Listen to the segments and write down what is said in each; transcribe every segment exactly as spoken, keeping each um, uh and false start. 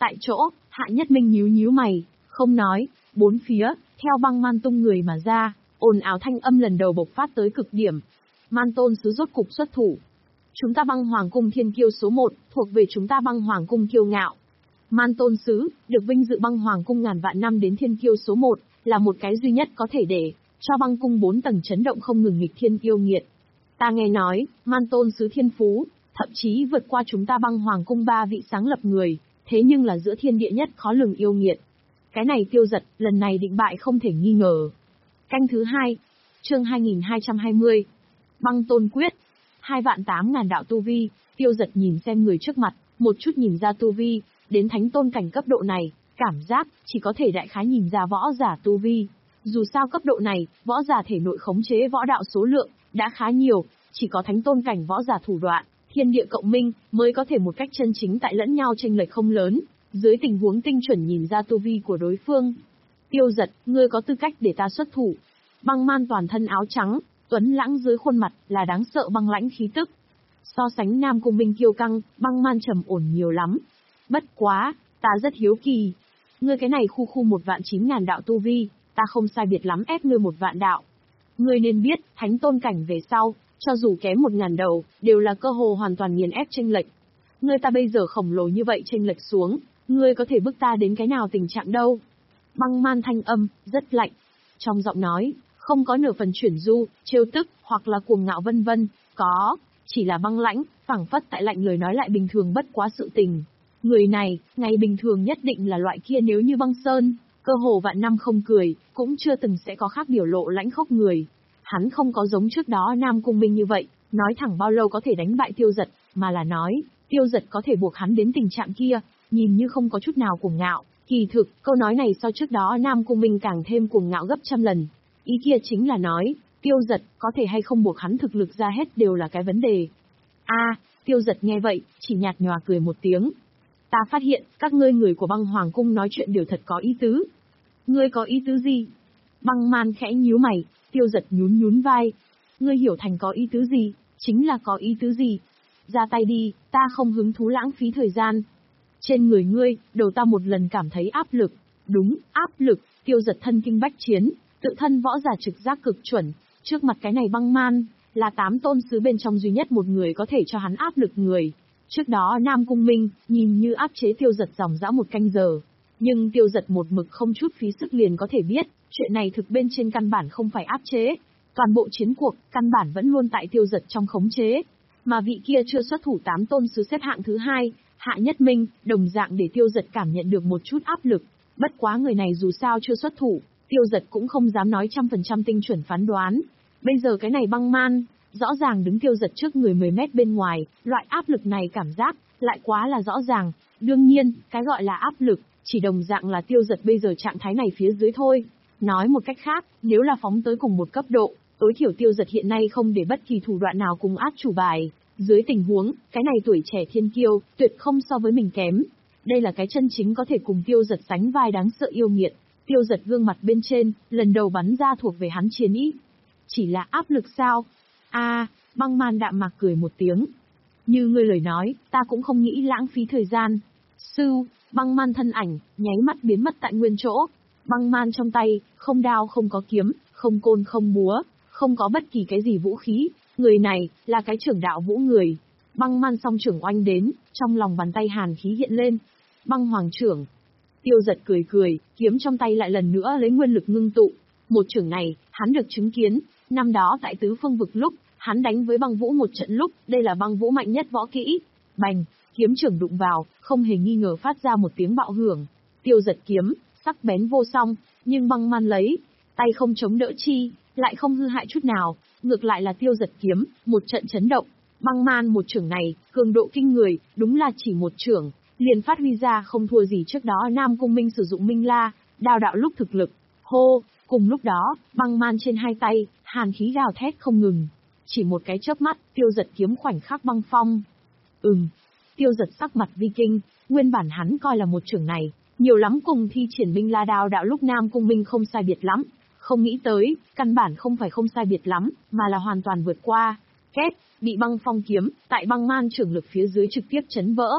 Tại chỗ, Hạ Nhất Minh nhíu nhíu mày, không nói, bốn phía, theo băng man tung người mà ra, ồn ào thanh âm lần đầu bộc phát tới cực điểm. Man tôn sứ rốt cục xuất thủ. Chúng ta băng hoàng cung thiên kiêu số một, thuộc về chúng ta băng hoàng cung kiêu ngạo. Man tôn sứ, được vinh dự băng hoàng cung ngàn vạn năm đến thiên kiêu số một, là một cái duy nhất có thể để cho băng cung bốn tầng chấn động không ngừng nghịch thiên yêu nghiệt. Ta nghe nói, man tôn sứ thiên phú, thậm chí vượt qua chúng ta băng hoàng cung ba vị sáng lập người, thế nhưng là giữa thiên địa nhất khó lường yêu nghiệt. Cái này Tiêu Giật, lần này định bại không thể nghi ngờ. Canh thứ hai, chương hai nghìn hai trăm hai mươi, băng tôn quyết, hai vạn tám ngàn đạo tu vi. Tiêu Giật nhìn xem người trước mặt, một chút nhìn ra tu vi, đến thánh tôn cảnh cấp độ này, cảm giác chỉ có thể đại khái nhìn ra võ giả tu vi. Dù sao cấp độ này, võ giả thể nội khống chế võ đạo số lượng đã khá nhiều, chỉ có thánh tôn cảnh võ giả thủ đoạn, thiên địa cộng minh mới có thể một cách chân chính tại lẫn nhau chênh lệch không lớn, dưới tình huống tinh chuẩn nhìn ra tu vi của đối phương. Tiêu Giật, ngươi có tư cách để ta xuất thủ. Băng man toàn thân áo trắng, tuấn lãng dưới khuôn mặt là đáng sợ băng lãnh khí tức. So sánh Nam Cung Minh kiêu căng, băng man trầm ổn nhiều lắm. Bất quá, ta rất hiếu kỳ. Ngươi cái này khu khu một vạn chín ngàn đạo tu vi, ta không sai biệt lắm ép ngươi một vạn đạo. Ngươi nên biết, thánh tôn cảnh về sau, cho dù kém một ngàn đầu, đều là cơ hồ hoàn toàn nghiền ép chênh lệch. Ngươi ta bây giờ khổng lồ như vậy chênh lệch xuống, ngươi có thể bức ta đến cái nào tình trạng đâu? Băng man thanh âm, rất lạnh. Trong giọng nói, không có nửa phần chuyển du, trêu tức, hoặc là cuồng ngạo vân vân, có, chỉ là băng lãnh, phảng phất tại lạnh lời nói lại bình thường bất quá sự tình. Người này, ngày bình thường nhất định là loại kia nếu như băng sơn, cơ hồ vạn năm không cười, cũng chưa từng sẽ có khác biểu lộ lãnh khốc người. Hắn không có giống trước đó Nam Cung Minh như vậy, nói thẳng bao lâu có thể đánh bại Tiêu Giật, mà là nói, Tiêu Giật có thể buộc hắn đến tình trạng kia, nhìn như không có chút nào cuồng ngạo. Kỳ thực, câu nói này so trước đó Nam Cung Minh càng thêm cuồng ngạo gấp trăm lần. Ý kia chính là nói, Tiêu Giật có thể hay không buộc hắn thực lực ra hết đều là cái vấn đề. A, Tiêu Giật nghe vậy, chỉ nhạt nhòa cười một tiếng. Ta phát hiện, các ngươi người của băng hoàng cung nói chuyện đều thật có ý tứ. Ngươi có ý tứ gì? Băng man khẽ nhíu mày, Tiêu Giật nhún nhún vai. Ngươi hiểu thành có ý tứ gì, chính là có ý tứ gì. Ra tay đi, ta không hứng thú lãng phí thời gian. Trên người ngươi, đầu ta một lần cảm thấy áp lực. Đúng, áp lực. Tiêu Giật thân kinh bách chiến, tự thân võ giả trực giác cực chuẩn. Trước mặt cái này băng man, là tám tôn sứ bên trong duy nhất một người có thể cho hắn áp lực người. Trước đó Nam Cung Minh, nhìn như áp chế Tiêu Giật dòng dã một canh giờ. Nhưng Tiêu Giật một mực không chút phí sức liền có thể biết, chuyện này thực bên trên căn bản không phải áp chế. Toàn bộ chiến cuộc, căn bản vẫn luôn tại Tiêu Giật trong khống chế. Mà vị kia chưa xuất thủ tám tôn sứ xếp hạng thứ hai, Hạ Nhất Minh, đồng dạng để Tiêu Giật cảm nhận được một chút áp lực. Bất quá người này dù sao chưa xuất thủ, Tiêu Giật cũng không dám nói trăm phần trăm tinh chuẩn phán đoán. Bây giờ cái này băng man, rõ ràng đứng Tiêu Giật trước người mười mét bên ngoài, loại áp lực này cảm giác, lại quá là rõ ràng. Đương nhiên, cái gọi là áp lực, chỉ đồng dạng là Tiêu Giật bây giờ trạng thái này phía dưới thôi. Nói một cách khác, nếu là phóng tới cùng một cấp độ, tối thiểu Tiêu Giật hiện nay không để bất kỳ thủ đoạn nào cùng át chủ bài. Dưới tình huống, cái này tuổi trẻ thiên kiêu, tuyệt không so với mình kém. Đây là cái chân chính có thể cùng Tiêu Giật sánh vai đáng sợ yêu nghiệt. Tiêu Giật gương mặt bên trên, lần đầu bắn ra thuộc về hắn chiến ý. Chỉ là áp lực sao? A, à, băng man đạm mạc cười một tiếng. Như ngươi lời nói, ta cũng không nghĩ lãng phí thời gian. Sư, băng man thân ảnh, nháy mắt biến mất tại nguyên chỗ. Băng man trong tay, không đao không có kiếm, không côn không búa, không có bất kỳ cái gì vũ khí. Người này, là cái trưởng đạo vũ người. Băng man song trưởng oanh đến, trong lòng bàn tay hàn khí hiện lên. Băng hoàng trưởng. Tiêu Giật cười cười, kiếm trong tay lại lần nữa lấy nguyên lực ngưng tụ. Một trưởng này, hắn được chứng kiến, năm đó tại tứ phương vực lúc, hắn đánh với băng vũ một trận lúc, đây là băng vũ mạnh nhất võ kỹ. Bành, kiếm trưởng đụng vào, không hề nghi ngờ phát ra một tiếng bạo hưởng. Tiêu Giật kiếm, sắc bén vô song, nhưng băng man lấy, tay không chống đỡ chi, lại không hư hại chút nào, ngược lại là Tiêu Giật kiếm, một trận chấn động. Băng man một trưởng này, cường độ kinh người, đúng là chỉ một trưởng, liền phát huy ra không thua gì trước đó Nam Cung Minh sử dụng Minh La, đao đạo lúc thực lực. Hô, cùng lúc đó, băng man trên hai tay, hàn khí gào thét không ngừng. Chỉ một cái chớp mắt, Tiêu Giật kiếm khoảnh khắc băng phong. Ừm, Tiêu Giật sắc mặt vi kinh, nguyên bản hắn coi là một trưởng này, nhiều lắm cùng thi triển Minh La đao đạo lúc Nam Cung Minh không sai biệt lắm. Không nghĩ tới, căn bản không phải không sai biệt lắm, mà là hoàn toàn vượt qua. Két, bị băng phong kiếm, tại băng man trưởng lực phía dưới trực tiếp chấn vỡ.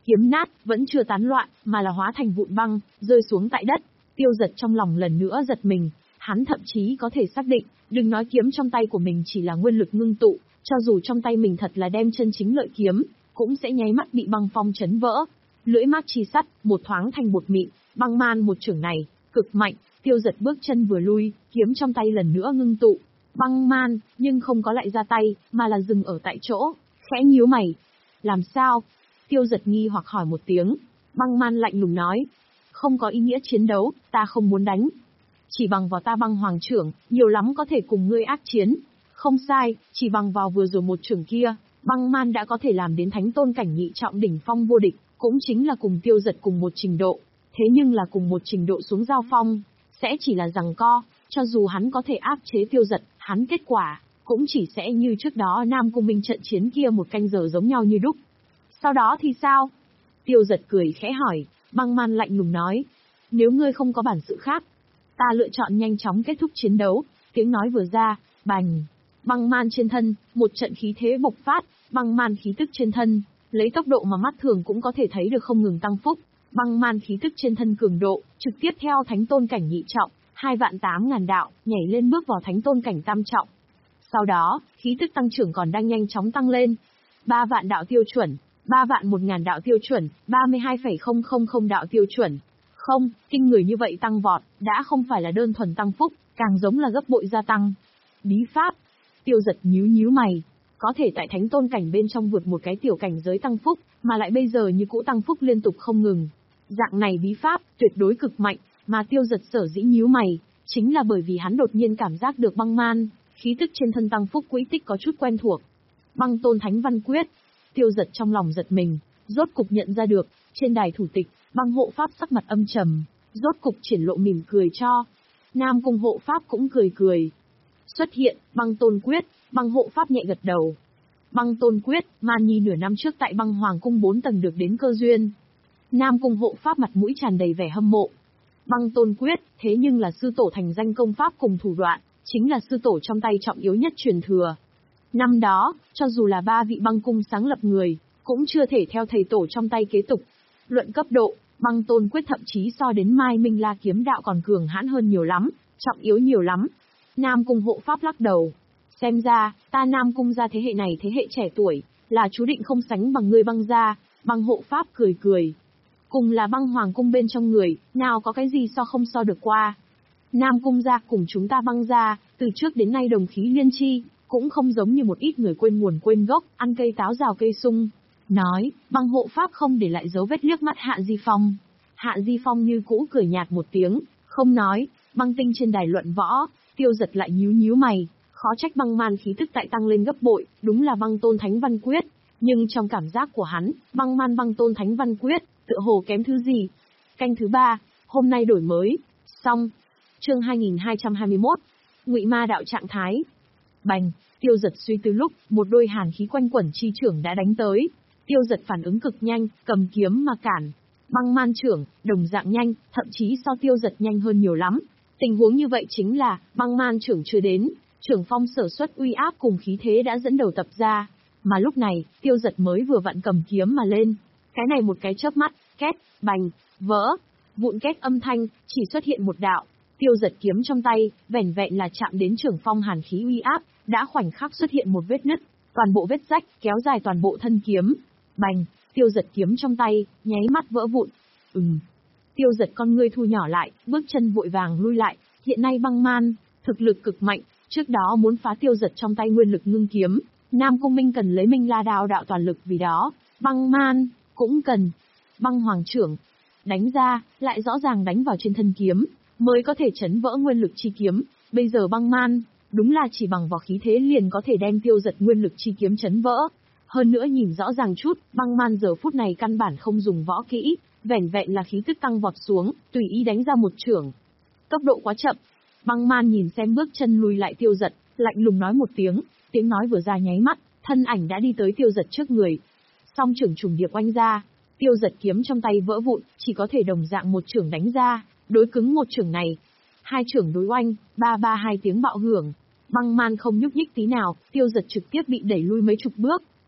Kiếm nát, vẫn chưa tán loạn, mà là hóa thành vụn băng, rơi xuống tại đất. Tiêu Dật trong lòng lần nữa giật mình, hắn thậm chí có thể xác định, đừng nói kiếm trong tay của mình chỉ là nguyên lực ngưng tụ, cho dù trong tay mình thật là đem chân chính lợi kiếm, cũng sẽ nháy mắt bị băng phong chấn vỡ. Lưỡi mác chi sắt, một thoáng thành bột mịn, băng man một chưởng này, cực mạnh. Tiêu Dật bước chân vừa lui, kiếm trong tay lần nữa ngưng tụ. Băng man, nhưng không có lại ra tay, mà là dừng ở tại chỗ, khẽ nhíu mày. Làm sao? Tiêu Dật nghi hoặc hỏi một tiếng. Băng man lạnh lùng nói. Không có ý nghĩa chiến đấu, ta không muốn đánh. Chỉ bằng vào ta băng hoàng trưởng, nhiều lắm có thể cùng ngươi ác chiến. Không sai, chỉ bằng vào vừa rồi một trưởng kia, băng man đã có thể làm đến thánh tôn cảnh nhị trọng đỉnh phong vô địch, cũng chính là cùng Tiêu Dật cùng một trình độ. Thế nhưng là cùng một trình độ xuống giao phong, sẽ chỉ là giằng co, cho dù hắn có thể áp chế Tiêu Dật, hắn kết quả, cũng chỉ sẽ như trước đó Nam Cung Minh trận chiến kia một canh giờ giống nhau như đúc. Sau đó thì sao? Tiêu Dật cười khẽ hỏi, băng man lạnh lùng nói. Nếu ngươi không có bản sự khác, ta lựa chọn nhanh chóng kết thúc chiến đấu. Tiếng nói vừa ra, bành. Băng man trên thân, một trận khí thế bộc phát, băng man khí tức trên thân, lấy tốc độ mà mắt thường cũng có thể thấy được không ngừng tăng phúc. Băng man khí tức trên thân cường độ, trực tiếp theo thánh tôn cảnh nhị trọng, hai vạn tám ngàn đạo, nhảy lên bước vào thánh tôn cảnh tam trọng. Sau đó, khí tức tăng trưởng còn đang nhanh chóng tăng lên. Ba vạn đạo tiêu chuẩn, ba vạn một ngàn đạo tiêu chuẩn, ba mươi hai phẩy không không không đạo tiêu chuẩn. Không, kinh người như vậy tăng vọt, đã không phải là đơn thuần tăng phúc, càng giống là gấp bội gia tăng. Bí pháp. Tiêu Dật nhíu nhíu mày. Có thể tại thánh tôn cảnh bên trong vượt một cái tiểu cảnh giới tăng phúc, mà lại bây giờ như cũ tăng phúc liên tục không ngừng. Dạng này bí pháp, tuyệt đối cực mạnh, mà Tiêu Dật sở dĩ nhíu mày, chính là bởi vì hắn đột nhiên cảm giác được băng man, khí tức trên thân tăng phúc quỹ tích có chút quen thuộc. Băng tôn thánh văn quyết. Tiêu Dật trong lòng giật mình, rốt cục nhận ra được, trên đài thủ tịch, băng hộ pháp sắc mặt âm trầm, rốt cục triển lộ mỉm cười cho. Nam Cung hộ pháp cũng cười cười. Xuất hiện, băng tôn quyết, băng hộ pháp nhẹ gật đầu. Băng tôn quyết, Man Nhi nửa năm trước tại băng hoàng cung bốn tầng được đến cơ duyên. Nam Cung hộ pháp mặt mũi tràn đầy vẻ hâm mộ. Băng tôn quyết, thế nhưng là sư tổ thành danh công pháp cùng thủ đoạn, chính là sư tổ trong tay trọng yếu nhất truyền thừa. Năm đó, cho dù là ba vị băng cung sáng lập người, cũng chưa thể theo thầy tổ trong tay kế tục. Luận cấp độ, băng tôn quyết thậm chí so đến Mai Minh La kiếm đạo còn cường hãn hơn nhiều lắm, trọng yếu nhiều lắm. Nam Cung hộ pháp lắc đầu. Xem ra, ta Nam Cung gia thế hệ này thế hệ trẻ tuổi, là chú định không sánh bằng ngươi băng gia. Băng hộ pháp cười cười. Cùng là băng hoàng cung bên trong người, nào có cái gì so không so được qua. Nam Cung gia cùng chúng ta băng gia, từ trước đến nay đồng khí liên chi, cũng không giống như một ít người quên nguồn quên gốc, ăn cây táo rào cây sung. Nói, băng hộ pháp không để lại dấu vết liếc mắt Hạ Di Phong. Hạ Di Phong như cũ cười nhạt một tiếng, không nói. Băng tinh trên đài luận võ, Tiêu Dật lại nhíu nhíu mày, khó trách băng man khí tức tại tăng lên gấp bội, đúng là băng tôn thánh văn quyết. Nhưng trong cảm giác của hắn, băng man băng tôn thánh văn quyết, tựa hồ kém thứ gì. Canh thứ ba, hôm nay đổi mới. Xong. Chương hai nghìn hai trăm hai mươi mốt. Ngụy ma đạo trạng thái. Bành, Tiêu Dật suy tư lúc, một đôi hàn khí quanh quẩn chi trưởng đã đánh tới. Tiêu Dật phản ứng cực nhanh, cầm kiếm mà cản. Băng man trưởng, đồng dạng nhanh, thậm chí so Tiêu Dật nhanh hơn nhiều lắm. Tình huống như vậy chính là, băng man trưởng chưa đến, trưởng phong sở xuất uy áp cùng khí thế đã dẫn đầu tập ra. Mà lúc này, Tiêu Dật mới vừa vặn cầm kiếm mà lên. Cái này một cái chớp mắt, két, bành, vỡ. Vụn két âm thanh, chỉ xuất hiện một đạo. Tiêu Dật kiếm trong tay, vẻn vẹn là chạm đến trưởng phong hàn khí uy áp, đã khoảnh khắc xuất hiện một vết nứt, toàn bộ vết rách, kéo dài toàn bộ thân kiếm. Bành, Tiêu Dật kiếm trong tay, nháy mắt vỡ vụn. Ừm. Tiêu Dật con ngươi thu nhỏ lại, bước chân vội vàng lui lại, hiện nay băng man, thực lực cực mạnh, trước đó muốn phá Tiêu Dật trong tay nguyên lực ngưng kiếm, Nam Cung Minh cần lấy Minh La Đao đạo toàn lực vì đó, băng man, cũng cần. Băng hoàng trưởng, đánh ra, lại rõ ràng đánh vào trên thân kiếm, mới có thể chấn vỡ nguyên lực chi kiếm, bây giờ băng man, đúng là chỉ bằng vào khí thế liền có thể đem Tiêu Dật nguyên lực chi kiếm chấn vỡ. Hơn nữa nhìn rõ ràng chút, băng man giờ phút này căn bản không dùng võ kỹ, vẻn vẹn là khí tức tăng vọt xuống, tùy ý đánh ra một chưởng. Tốc độ quá chậm. Băng man nhìn xem bước chân lùi lại Tiêu Dật, lạnh lùng nói một tiếng, tiếng nói vừa ra nháy mắt, thân ảnh đã đi tới Tiêu Dật trước người. Song trưởng trùng điệp oanh ra, Tiêu Dật kiếm trong tay vỡ vụn, chỉ có thể đồng dạng một chưởng đánh ra, đối cứng một chưởng này. Hai chưởng đối oanh, ba ba hai tiếng bạo hưởng. Băng man không nhúc nhích tí nào, Tiêu Dật trực tiếp bị đẩy lui mấy chục bước.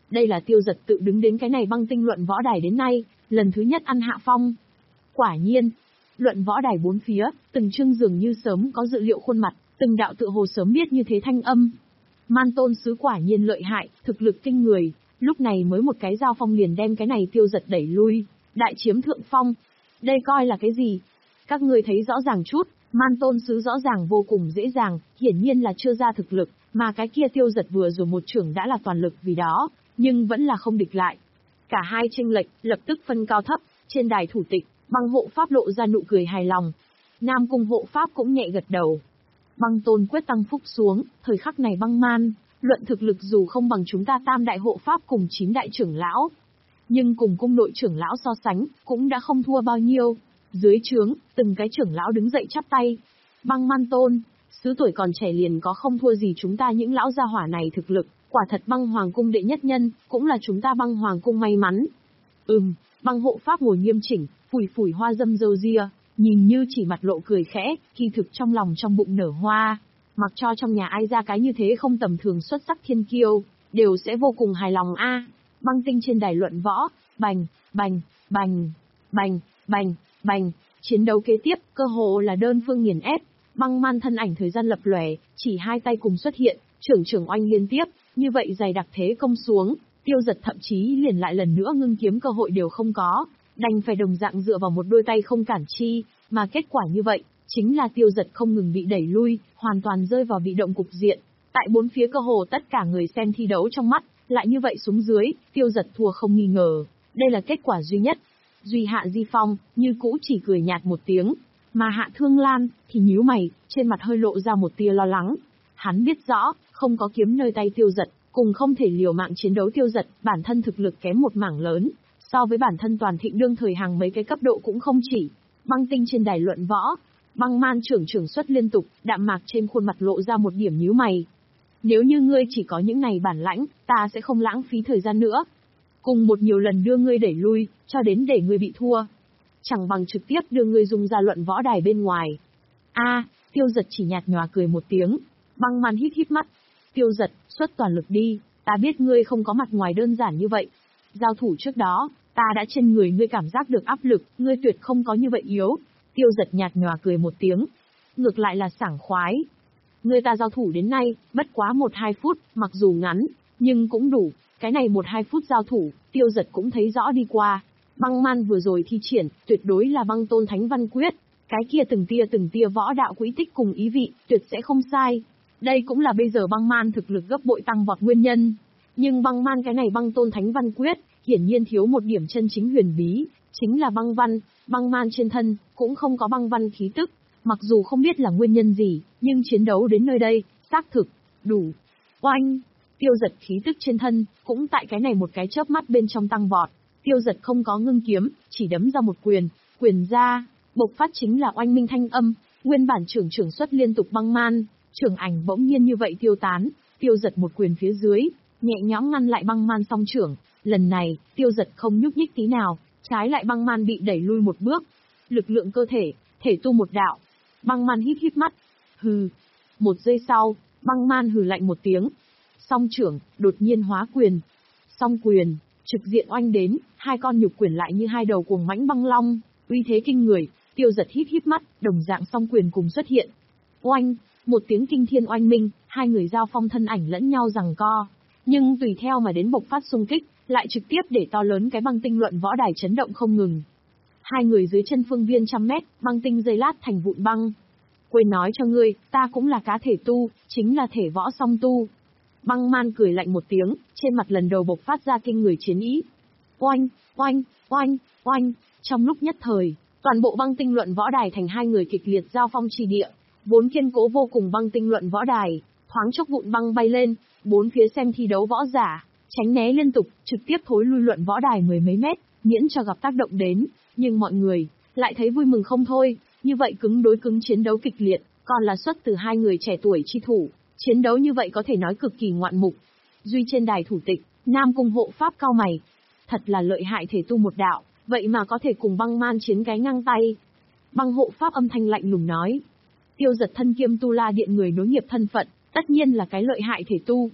Đây là Tiêu Dật tự đứng đến cái này băng tinh luận võ đài đến nay, lần thứ nhất ăn hạ phong. Quả nhiên, luận võ đài bốn phía, từng chương dường như sớm có dự liệu khuôn mặt, từng đạo tự hồ sớm biết như thế thanh âm. Man Tôn sứ quả nhiên lợi hại, thực lực kinh người, lúc này mới một cái giao phong liền đem cái này Tiêu Dật đẩy lui, đại chiếm thượng phong. Đây coi là cái gì? Các ngươi thấy rõ ràng chút, Man Tôn sứ rõ ràng vô cùng dễ dàng, hiển nhiên là chưa ra thực lực, mà cái kia Tiêu Dật vừa rồi một trưởng đã là toàn lực vì đó, nhưng vẫn là không địch lại. Cả hai chênh lệch, lập tức phân cao thấp, trên đài thủ tịch, Băng hộ pháp lộ ra nụ cười hài lòng. Nam cung hộ pháp cũng nhẹ gật đầu. Băng Tôn quyết tăng phúc xuống, thời khắc này Băng Man, luận thực lực dù không bằng chúng ta tam đại hộ pháp cùng chín đại trưởng lão, nhưng cùng cung nội trưởng lão so sánh, cũng đã không thua bao nhiêu. Dưới trướng, từng cái trưởng lão đứng dậy chắp tay. Băng Man Tôn, sứ tuổi còn trẻ liền có không thua gì chúng ta những lão gia hỏa này thực lực, quả thật Băng Hoàng cung đệ nhất nhân, cũng là chúng ta Băng Hoàng cung may mắn. Ừm, Băng hộ pháp ngồi nghiêm chỉnh, phủi phủi hoa dâm râu ria, nhìn như chỉ mặt lộ cười khẽ, kỳ thực trong lòng trong bụng nở hoa. Mặc cho trong nhà ai ra cái như thế không tầm thường xuất sắc thiên kiêu, đều sẽ vô cùng hài lòng a. À, băng tinh trên đài luận võ, bành, bành, bành, bành, bành, bành, chiến đấu kế tiếp, cơ hồ là đơn phương nghiền ép. Băng Man thân ảnh thời gian lập lòe, chỉ hai tay cùng xuất hiện, trưởng trưởng oanh liên tiếp, như vậy dày đặc thế công xuống, Tiêu Dật thậm chí liền lại lần nữa ngưng kiếm cơ hội đều không có, đành phải đồng dạng dựa vào một đôi tay không cản chi, mà kết quả như vậy, chính là Tiêu Dật không ngừng bị đẩy lui, hoàn toàn rơi vào bị động cục diện. Tại bốn phía cơ hồ tất cả người xem thi đấu trong mắt, lại như vậy xuống dưới, Tiêu Dật thua không nghi ngờ, đây là kết quả duy nhất. Duy Hạ Di Phong, như cũ chỉ cười nhạt một tiếng, mà Hạ Thương Lan, thì nhíu mày, trên mặt hơi lộ ra một tia lo lắng. Hắn biết rõ, không có kiếm nơi tay Tiêu Dật, cùng không thể liều mạng chiến đấu Tiêu Dật, bản thân thực lực kém một mảng lớn, so với bản thân toàn thịnh đương thời hàng mấy cái cấp độ cũng không chỉ. Băng tinh trên đài luận võ, Băng Man trưởng trưởng xuất liên tục, đạm mạc trên khuôn mặt lộ ra một điểm nhíu mày. Nếu như ngươi chỉ có những này bản lãnh, ta sẽ không lãng phí thời gian nữa. Cùng một nhiều lần đưa ngươi đẩy lui, cho đến để ngươi bị thua. Chẳng bằng trực tiếp đưa ngươi dùng ra luận võ đài bên ngoài. A, à, Tiêu Dật chỉ nhạt nhòa cười một tiếng. Băng Man híp híp mắt. Tiêu Dật, xuất toàn lực đi, ta biết ngươi không có mặt ngoài đơn giản như vậy. Giao thủ trước đó, ta đã trên người ngươi cảm giác được áp lực, ngươi tuyệt không có như vậy yếu. Tiêu Dật nhạt nhòa cười một tiếng. Ngược lại là sảng khoái. Ngươi ta giao thủ đến nay, bất quá một hai phút, mặc dù ngắn, nhưng cũng đủ. Cái này một hai phút giao thủ, Tiêu Dật cũng thấy rõ đi qua. Băng Man vừa rồi thi triển, tuyệt đối là Băng Tôn Thánh Văn Quyết. Cái kia từng tia từng tia võ đạo quỹ tích cùng ý vị, tuyệt sẽ không sai. Đây cũng là bây giờ Băng Man thực lực gấp bội tăng vọt nguyên nhân. Nhưng Băng Man cái này Băng Tôn Thánh Văn Quyết, hiển nhiên thiếu một điểm chân chính huyền bí, chính là băng văn. Băng Man trên thân, cũng không có băng văn khí tức. Mặc dù không biết là nguyên nhân gì, nhưng chiến đấu đến nơi đây, xác thực, đủ. Oanh! Tiêu Dật khí tức trên thân, cũng tại cái này một cái chớp mắt bên trong tăng vọt. Tiêu Dật không có ngưng kiếm, chỉ đấm ra một quyền, quyền ra, bộc phát chính là oanh minh thanh âm, nguyên bản trưởng trưởng xuất liên tục Băng Man, trưởng ảnh bỗng nhiên như vậy tiêu tán, Tiêu Dật một quyền phía dưới, nhẹ nhõm ngăn lại Băng Man song trưởng, lần này, Tiêu Dật không nhúc nhích tí nào, trái lại Băng Man bị đẩy lui một bước. Lực lượng cơ thể, thể tu một đạo. Băng Man híp híp mắt. Hừ. Một giây sau, Băng Man hừ lạnh một tiếng. Song trưởng, đột nhiên hóa quyền. Song quyền, trực diện oanh đến, hai con nhục quyền lại như hai đầu cuồng mãnh băng long, uy thế kinh người. Tiêu Dật híp híp mắt, đồng dạng song quyền cùng xuất hiện. Oanh, một tiếng kinh thiên oanh minh, hai người giao phong thân ảnh lẫn nhau giằng co. Nhưng tùy theo mà đến bộc phát xung kích, lại trực tiếp để to lớn cái băng tinh luận võ đài chấn động không ngừng. Hai người dưới chân phương viên trăm mét, băng tinh dây lát thành vụn băng. Quên nói cho ngươi, ta cũng là cá thể tu, chính là thể võ song tu. Băng Man cười lạnh một tiếng, trên mặt lần đầu bộc phát ra kinh người chiến ý. Oanh, oanh, oanh, oanh, trong lúc nhất thời, toàn bộ băng tinh luận võ đài thành hai người kịch liệt giao phong trì địa, vốn kiên cố vô cùng băng tinh luận võ đài, thoáng chốc vụn băng bay lên, bốn phía xem thi đấu võ giả, tránh né liên tục, trực tiếp thối lui luận võ đài mười mấy mét, miễn cho gặp tác động đến, nhưng mọi người lại thấy vui mừng không thôi, như vậy cứng đối cứng chiến đấu kịch liệt, còn là xuất từ hai người trẻ tuổi chi thủ, chiến đấu như vậy có thể nói cực kỳ ngoạn mục. Duy trên đài thủ tịch, Nam cung hộ pháp cao mày, thật là lợi hại thể tu một đạo, vậy mà có thể cùng Băng Man chiến cái ngang tay. Băng hộ pháp âm thanh lạnh lùng nói, Tiêu Dật thân kiêm Tu La Điện người nối nghiệp thân phận, tất nhiên là cái lợi hại thể tu.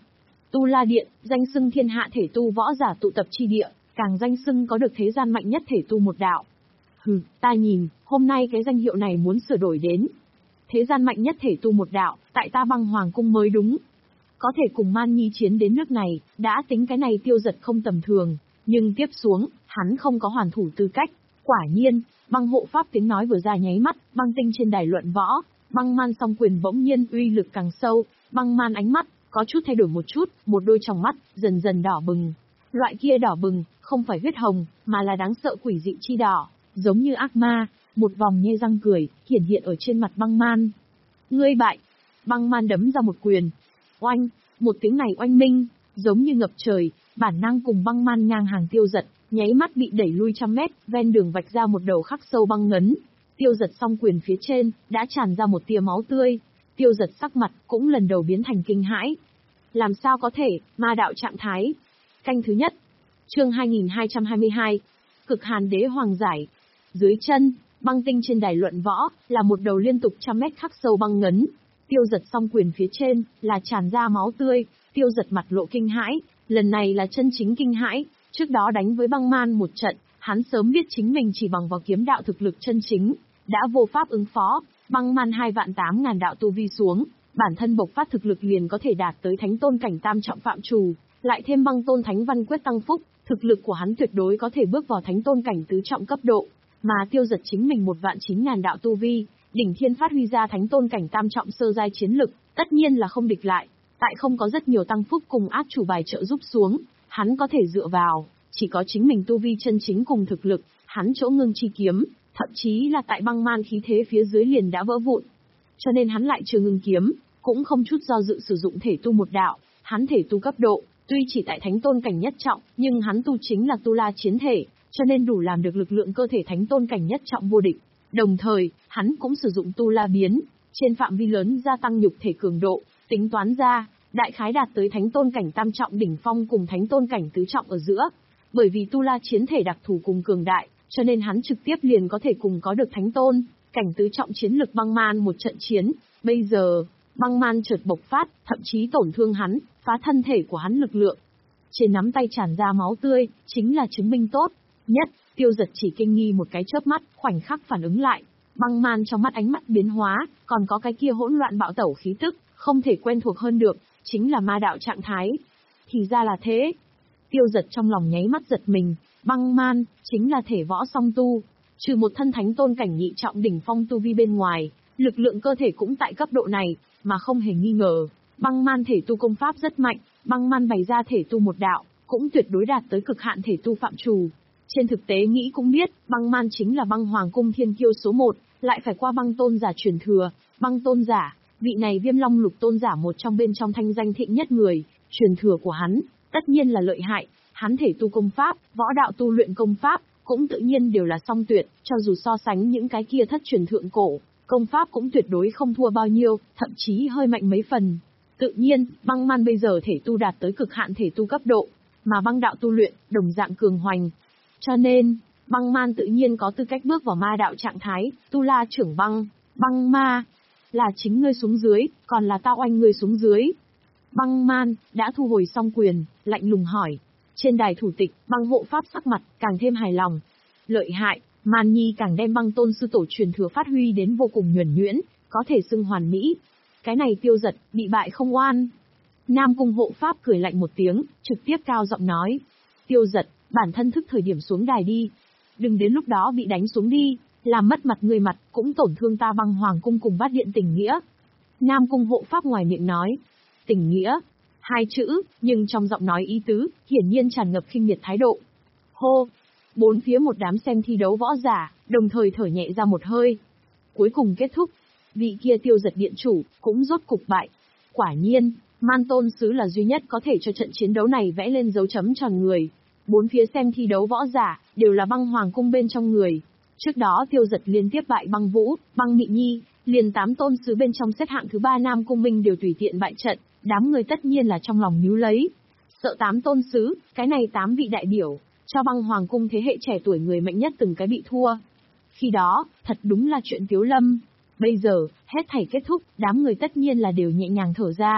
Tu La Điện, danh xưng thiên hạ thể tu võ giả tụ tập chi địa, càng danh xưng có được thế gian mạnh nhất thể tu một đạo. Hừ, ta nhìn, hôm nay cái danh hiệu này muốn sửa đổi đến. Thế gian mạnh nhất thể tu một đạo, tại ta Băng Hoàng cung mới đúng. Có thể cùng Man Nhi chiến đến nước này, đã tính cái này Tiêu Dật không tầm thường, nhưng tiếp xuống, hắn không có hoàn thủ tư cách. Quả nhiên, băng hộ pháp tiếng nói vừa ra nháy mắt, băng tinh trên đài luận võ, Băng Man song quyền bỗng nhiên uy lực càng sâu, Băng Man ánh mắt có chút thay đổi một chút, một đôi tròng mắt dần dần đỏ bừng. Loại kia đỏ bừng, không phải huyết hồng, mà là đáng sợ quỷ dị chi đỏ, giống như ác ma. Một vòng nhe răng cười hiển hiện ở trên mặt Băng Man. Ngươi bại. Băng Man đấm ra một quyền. Oanh, một tiếng này oanh minh, giống như ngập trời, bản năng cùng Băng Man ngang hàng Tiêu Dật, nháy mắt bị đẩy lui trăm mét, ven đường vạch ra một đầu khắc sâu băng ngấn. Tiêu Dật song quyền phía trên đã tràn ra một tia máu tươi. Tiêu Dật sắc mặt cũng lần đầu biến thành kinh hãi. Làm sao có thể, ma đạo trạng thái. Canh thứ nhất. Chương hai nghìn hai trăm hai mươi hai. Cực Hàn Đế Hoàng giải. Dưới chân, băng tinh trên đài luận võ, là một đầu liên tục trăm mét khắc sâu băng ngấn. Tiêu Dật song quyền phía trên, là tràn ra máu tươi. Tiêu Dật mặt lộ kinh hãi, lần này là chân chính kinh hãi. Trước đó đánh với Băng Man một trận, hắn sớm biết chính mình chỉ bằng vào kiếm đạo thực lực chân chính, đã vô pháp ứng phó. Băng Man hai vạn tám ngàn đạo tu vi xuống, bản thân bộc phát thực lực liền có thể đạt tới thánh tôn cảnh tam trọng phạm trù, lại thêm băng tôn thánh văn quyết tăng phúc, thực lực của hắn tuyệt đối có thể bước vào thánh tôn cảnh tứ trọng cấp độ. Mà Tiêu Dật chính mình một vạn chín ngàn đạo tu vi, đỉnh thiên phát huy ra thánh tôn cảnh tam trọng sơ giai chiến lực, tất nhiên là không địch lại. Tại không có rất nhiều tăng phúc cùng át chủ bài trợ giúp xuống, hắn có thể dựa vào, chỉ có chính mình tu vi chân chính cùng thực lực, hắn chỗ ngưng chi kiếm, thậm chí là tại Băng Man khí thế phía dưới liền đã vỡ vụn. Cho nên hắn lại chưa ngưng kiếm, cũng không chút do dự sử dụng thể tu một đạo, hắn thể tu cấp độ, tuy chỉ tại thánh tôn cảnh nhất trọng, nhưng hắn tu chính là tu la chiến thể, cho nên đủ làm được lực lượng cơ thể thánh tôn cảnh nhất trọng vô địch. Đồng thời, hắn cũng sử dụng tu la biến, trên phạm vi lớn gia tăng nhục thể cường độ, tính toán ra, đại khái đạt tới thánh tôn cảnh tam trọng đỉnh phong cùng thánh tôn cảnh tứ trọng ở giữa. Bởi vì tu la chiến thể đặc thù cùng cường đại, cho nên hắn trực tiếp liền có thể cùng có được thánh tôn cảnh tứ trọng chiến lực Băng Man một trận chiến. Bây giờ, Băng Man chợt bộc phát, thậm chí tổn thương hắn, phá thân thể của hắn lực lượng. Trên nắm tay tràn ra máu tươi, chính là chứng minh tốt nhất. Tiêu Dật chỉ kinh nghi một cái chớp mắt, khoảnh khắc phản ứng lại. Băng Man trong mắt ánh mắt biến hóa, còn có cái kia hỗn loạn bạo tẩu khí tức, không thể quen thuộc hơn được, chính là ma đạo trạng thái. Thì ra là thế. Tiêu Dật trong lòng nháy mắt giật mình, Băng Man chính là thể võ song tu, trừ một thân thánh tôn cảnh nhị trọng đỉnh phong tu vi bên ngoài, lực lượng cơ thể cũng tại cấp độ này, mà không hề nghi ngờ, Băng Man thể tu công pháp rất mạnh, Băng Man bày ra thể tu một đạo, cũng tuyệt đối đạt tới cực hạn thể tu phạm trù. Trên thực tế nghĩ cũng biết, Băng Man chính là Băng Hoàng cung thiên kiêu số một, lại phải qua Băng tôn giả truyền thừa, Băng tôn giả, vị này Viêm Long Lục tôn giả một trong bên trong thanh danh thịnh nhất người, truyền thừa của hắn, tất nhiên là lợi hại, hắn thể tu công pháp, võ đạo tu luyện công pháp, cũng tự nhiên đều là song tuyệt, cho dù so sánh những cái kia thất truyền thượng cổ, công pháp cũng tuyệt đối không thua bao nhiêu, thậm chí hơi mạnh mấy phần. Tự nhiên, Băng Man bây giờ thể tu đạt tới cực hạn thể tu cấp độ, mà băng đạo tu luyện, đồng dạng cường hoành. Cho nên, Băng Man tự nhiên có tư cách bước vào ma đạo trạng thái, tu la trưởng băng, băng ma. Là chính ngươi xuống dưới, còn là tao oanh ngươi xuống dưới. Băng Man đã thu hồi xong quyền, lạnh lùng hỏi. Trên đài thủ tịch, Băng hộ pháp sắc mặt càng thêm hài lòng. Lợi hại, Man Nhi càng đem Băng tôn sư tổ truyền thừa phát huy đến vô cùng nhuần nhuyễn, có thể xưng hoàn mỹ. Cái này Tiêu Dật, bị bại không oan. Nam cung hộ pháp cười lạnh một tiếng, trực tiếp cao giọng nói. Tiêu Dật, bản thân thức thời điểm xuống đài đi. Đừng đến lúc đó bị đánh xuống đi, làm mất mặt người mặt, cũng tổn thương ta Băng Hoàng cung cùng Bát Điện tình nghĩa. Nam cung hộ pháp ngoài miệng nói. Tình nghĩa. Hai chữ, nhưng trong giọng nói ý tứ, hiển nhiên tràn ngập khinh miệt thái độ. Hô! Bốn phía một đám xem thi đấu võ giả, đồng thời thở nhẹ ra một hơi. Cuối cùng kết thúc, vị kia Tiêu Dật điện chủ, cũng rốt cục bại. Quả nhiên, Man Tôn Sứ là duy nhất có thể cho trận chiến đấu này vẽ lên dấu chấm tròn người. Bốn phía xem thi đấu võ giả, đều là Băng Hoàng cung bên trong người. Trước đó Tiêu Dật liên tiếp bại Băng Vũ, Băng Mị Nhi, liền tám tôn sứ bên trong xếp hạng thứ ba Nam Cung Minh đều tùy tiện bại trận, đám người tất nhiên là trong lòng nhíu lấy. Sợ tám tôn sứ, cái này tám vị đại biểu, cho Băng Hoàng cung thế hệ trẻ tuổi người mạnh nhất từng cái bị thua. Khi đó, thật đúng là chuyện Tiếu Lâm. Bây giờ, hết thảy kết thúc, đám người tất nhiên là đều nhẹ nhàng thở ra.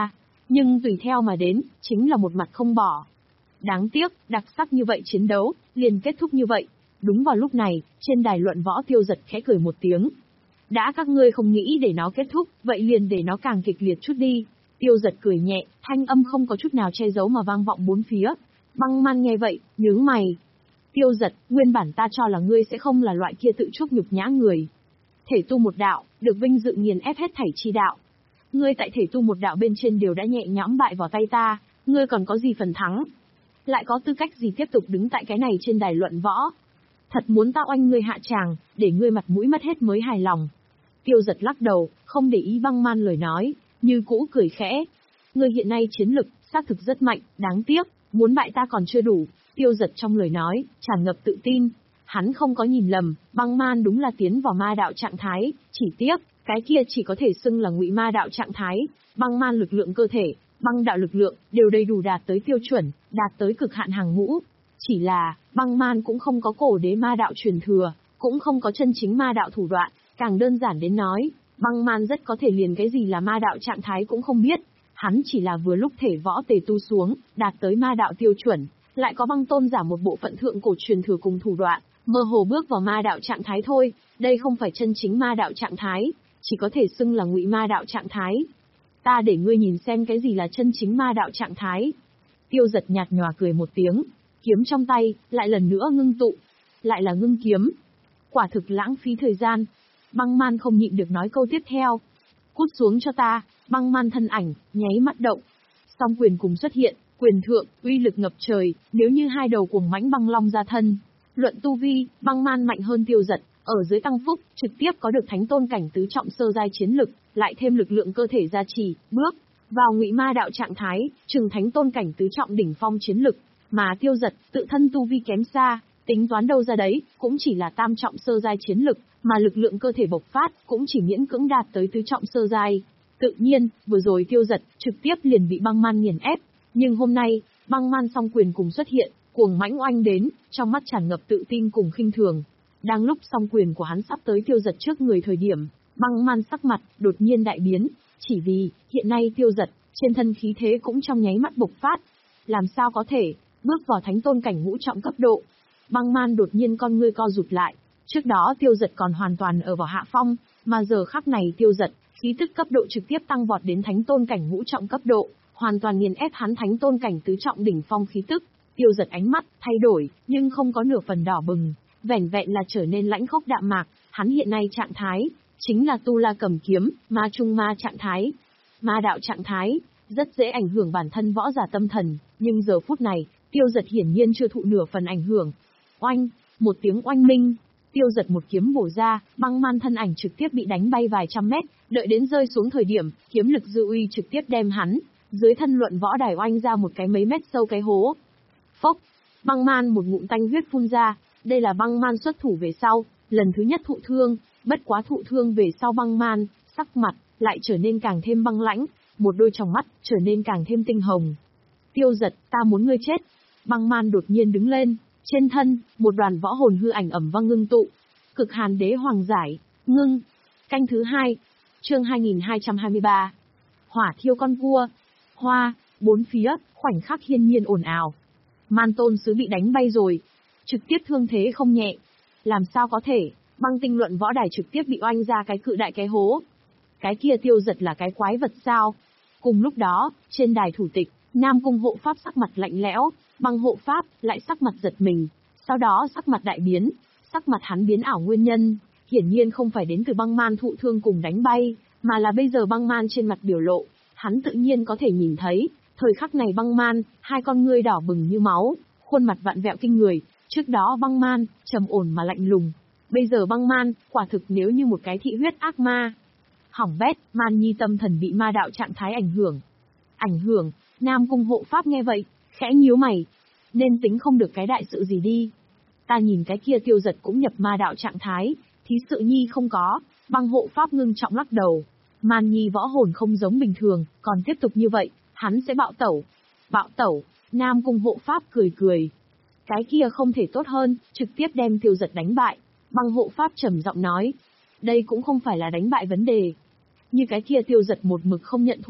Nhưng tùy theo mà đến, chính là một mặt không bỏ. Đáng tiếc, đặc sắc như vậy chiến đấu, liền kết thúc như vậy. Đúng vào lúc này, trên đài luận võ Tiêu Dật khẽ cười một tiếng. Đã các ngươi không nghĩ để nó kết thúc, vậy liền để nó càng kịch liệt chút đi. Tiêu Dật cười nhẹ, thanh âm không có chút nào che giấu mà vang vọng bốn phía. Băng Man nghe vậy, nhướng mày. Tiêu Dật, nguyên bản ta cho là ngươi sẽ không là loại kia tự chuốc nhục nhã người. Thể tu một đạo, được vinh dự nghiền ép hết thảy chi đạo. Ngươi tại thể tu một đạo bên trên đều đã nhẹ nhõm bại vào tay ta, ngươi còn có gì phần thắng? Lại có tư cách gì tiếp tục đứng tại cái này trên đài luận võ? Thật muốn ta oanh ngươi hạ tràng, để ngươi mặt mũi mất hết mới hài lòng. Tiêu Dật lắc đầu, không để ý Băng Man lời nói, như cũ cười khẽ. Ngươi hiện nay chiến lực, xác thực rất mạnh, đáng tiếc, muốn bại ta còn chưa đủ. Tiêu Dật trong lời nói, tràn ngập tự tin. Hắn không có nhìn lầm, Băng Man đúng là tiến vào ma đạo trạng thái, chỉ tiếc, cái kia chỉ có thể xưng là ngụy ma đạo trạng thái. Băng Man lực lượng cơ thể, băng đạo lực lượng, đều đầy đủ đạt tới tiêu chuẩn, đạt tới cực hạn hàng ngũ. Chỉ là, Băng Man cũng không có cổ đế ma đạo truyền thừa, cũng không có chân chính ma đạo thủ đoạn, càng đơn giản đến nói, Băng Man rất có thể liền cái gì là ma đạo trạng thái cũng không biết. Hắn chỉ là vừa lúc thể võ tề tu xuống, đạt tới ma đạo tiêu chuẩn, lại có Băng Tôn giả một bộ phận thượng cổ truyền thừa cùng thủ đoạn, mơ hồ bước vào ma đạo trạng thái thôi, đây không phải chân chính ma đạo trạng thái, chỉ có thể xưng là ngụy ma đạo trạng thái. Ta để ngươi nhìn xem cái gì là chân chính ma đạo trạng thái. Tiêu Dật nhạt nhòa cười một tiếng, kiếm trong tay, lại lần nữa ngưng tụ, lại là ngưng kiếm. Quả thực lãng phí thời gian. Băng Man không nhịn được nói câu tiếp theo. Cút xuống cho ta. Băng Man thân ảnh, nháy mắt động. Song quyền cùng xuất hiện, quyền thượng, uy lực ngập trời, nếu như hai đầu cuồng mãnh băng long ra thân. Luận tu vi, Băng Man mạnh hơn Tiêu Dật, ở dưới tăng phúc, trực tiếp có được thánh tôn cảnh tứ trọng sơ giai chiến lực, lại thêm lực lượng cơ thể gia trì, bước vào ngụy ma đạo trạng thái, trừng thánh tôn cảnh tứ trọng đỉnh phong chiến lực, mà Tiêu Dật tự thân tu vi kém xa, tính toán đâu ra đấy, cũng chỉ là tam trọng sơ giai chiến lực, mà lực lượng cơ thể bộc phát cũng chỉ miễn cưỡng đạt tới tứ trọng sơ giai. Tự nhiên, vừa rồi Tiêu Dật trực tiếp liền bị Băng Man nghiền ép, nhưng hôm nay, Băng Man song quyền cùng xuất hiện, cuồng mãnh oanh đến, trong mắt tràn ngập tự tin cùng khinh thường. Đang lúc song quyền của hắn sắp tới Tiêu Dật trước người thời điểm, Băng Man sắc mặt đột nhiên đại biến, chỉ vì hiện nay Tiêu Dật trên thân khí thế cũng trong nháy mắt bộc phát. Làm sao có thể bước vào thánh tôn cảnh ngũ trọng cấp độ? Băng Man đột nhiên con ngươi co rụt lại. Trước đó Tiêu Dật còn hoàn toàn ở vào hạ phong, mà giờ khắc này Tiêu Dật khí tức cấp độ trực tiếp tăng vọt đến thánh tôn cảnh ngũ trọng cấp độ, hoàn toàn nghiền ép hắn thánh tôn cảnh tứ trọng đỉnh phong khí tức. Tiêu Dật ánh mắt thay đổi, nhưng không có nửa phần đỏ bừng, vẻn vẹn là trở nên lãnh khốc đạm mạc. Hắn hiện nay trạng thái chính là tu la cầm kiếm, ma trung ma trạng thái. Ma đạo trạng thái rất dễ ảnh hưởng bản thân võ giả tâm thần, nhưng giờ phút này, Tiêu Dật hiển nhiên chưa thụ nửa phần ảnh hưởng. Oanh, một tiếng oanh minh, Tiêu Dật một kiếm bổ ra, Băng Man thân ảnh trực tiếp bị đánh bay vài trăm mét, đợi đến rơi xuống thời điểm, kiếm lực dư uy trực tiếp đem hắn dưới thân luận võ đài oanh ra một cái mấy mét sâu cái hố. Phốc, Băng Man một ngụm tanh huyết phun ra, đây là Băng Man xuất thủ về sau, lần thứ nhất thụ thương, bất quá thụ thương về sau Băng Man, sắc mặt lại trở nên càng thêm băng lãnh, một đôi tròng mắt trở nên càng thêm tinh hồng. Tiêu Dật, ta muốn ngươi chết. Băng Man đột nhiên đứng lên, trên thân, một đoàn võ hồn hư ảnh ẩm vang ngưng tụ. Cực Hàn Đế Hoàng giải, ngưng. Canh thứ hai, chương hai nghìn hai trăm hai mươi ba. Hỏa thiêu con vua. Hoa, bốn phía, khoảnh khắc hiên nhiên ồn ào. Man Tôn sứ bị đánh bay rồi, trực tiếp thương thế không nhẹ. Làm sao có thể, Băng Tinh luận võ đài trực tiếp bị oanh ra cái cự đại cái hố. Cái kia Tiêu Dật là cái quái vật sao? Cùng lúc đó, trên đài thủ tịch, Nam Cung hộ pháp sắc mặt lạnh lẽo, Băng hộ pháp lại sắc mặt giật mình, sau đó sắc mặt đại biến, sắc mặt hắn biến ảo nguyên nhân, hiển nhiên không phải đến từ Băng Man thụ thương cùng đánh bay, mà là bây giờ Băng Man trên mặt biểu lộ, hắn tự nhiên có thể nhìn thấy, thời khắc này Băng Man, hai con ngươi đỏ bừng như máu, khuôn mặt vặn vẹo kinh người, trước đó Băng Man, trầm ổn mà lạnh lùng, bây giờ Băng Man, quả thực nếu như một cái thị huyết ác ma. Hỏng bét, Man Nhi tâm thần bị ma đạo trạng thái ảnh hưởng. Ảnh hưởng, Nam Cung hộ pháp nghe vậy, khẽ nhíu mày. Nên tính không được cái đại sự gì đi. Ta nhìn cái kia Tiêu Dật cũng nhập ma đạo trạng thái, thí sự nhi không có. Băng hộ pháp ngưng trọng lắc đầu. Man Nhi võ hồn không giống bình thường, còn tiếp tục như vậy, hắn sẽ bạo tẩu. Bạo tẩu, Nam Cung hộ pháp cười cười. Cái kia không thể tốt hơn, trực tiếp đem Tiêu Dật đánh bại. Băng hộ pháp trầm giọng nói. Đây cũng không phải là đánh bại vấn đề. Như cái kia Tiêu Dật một mực không nhận thua,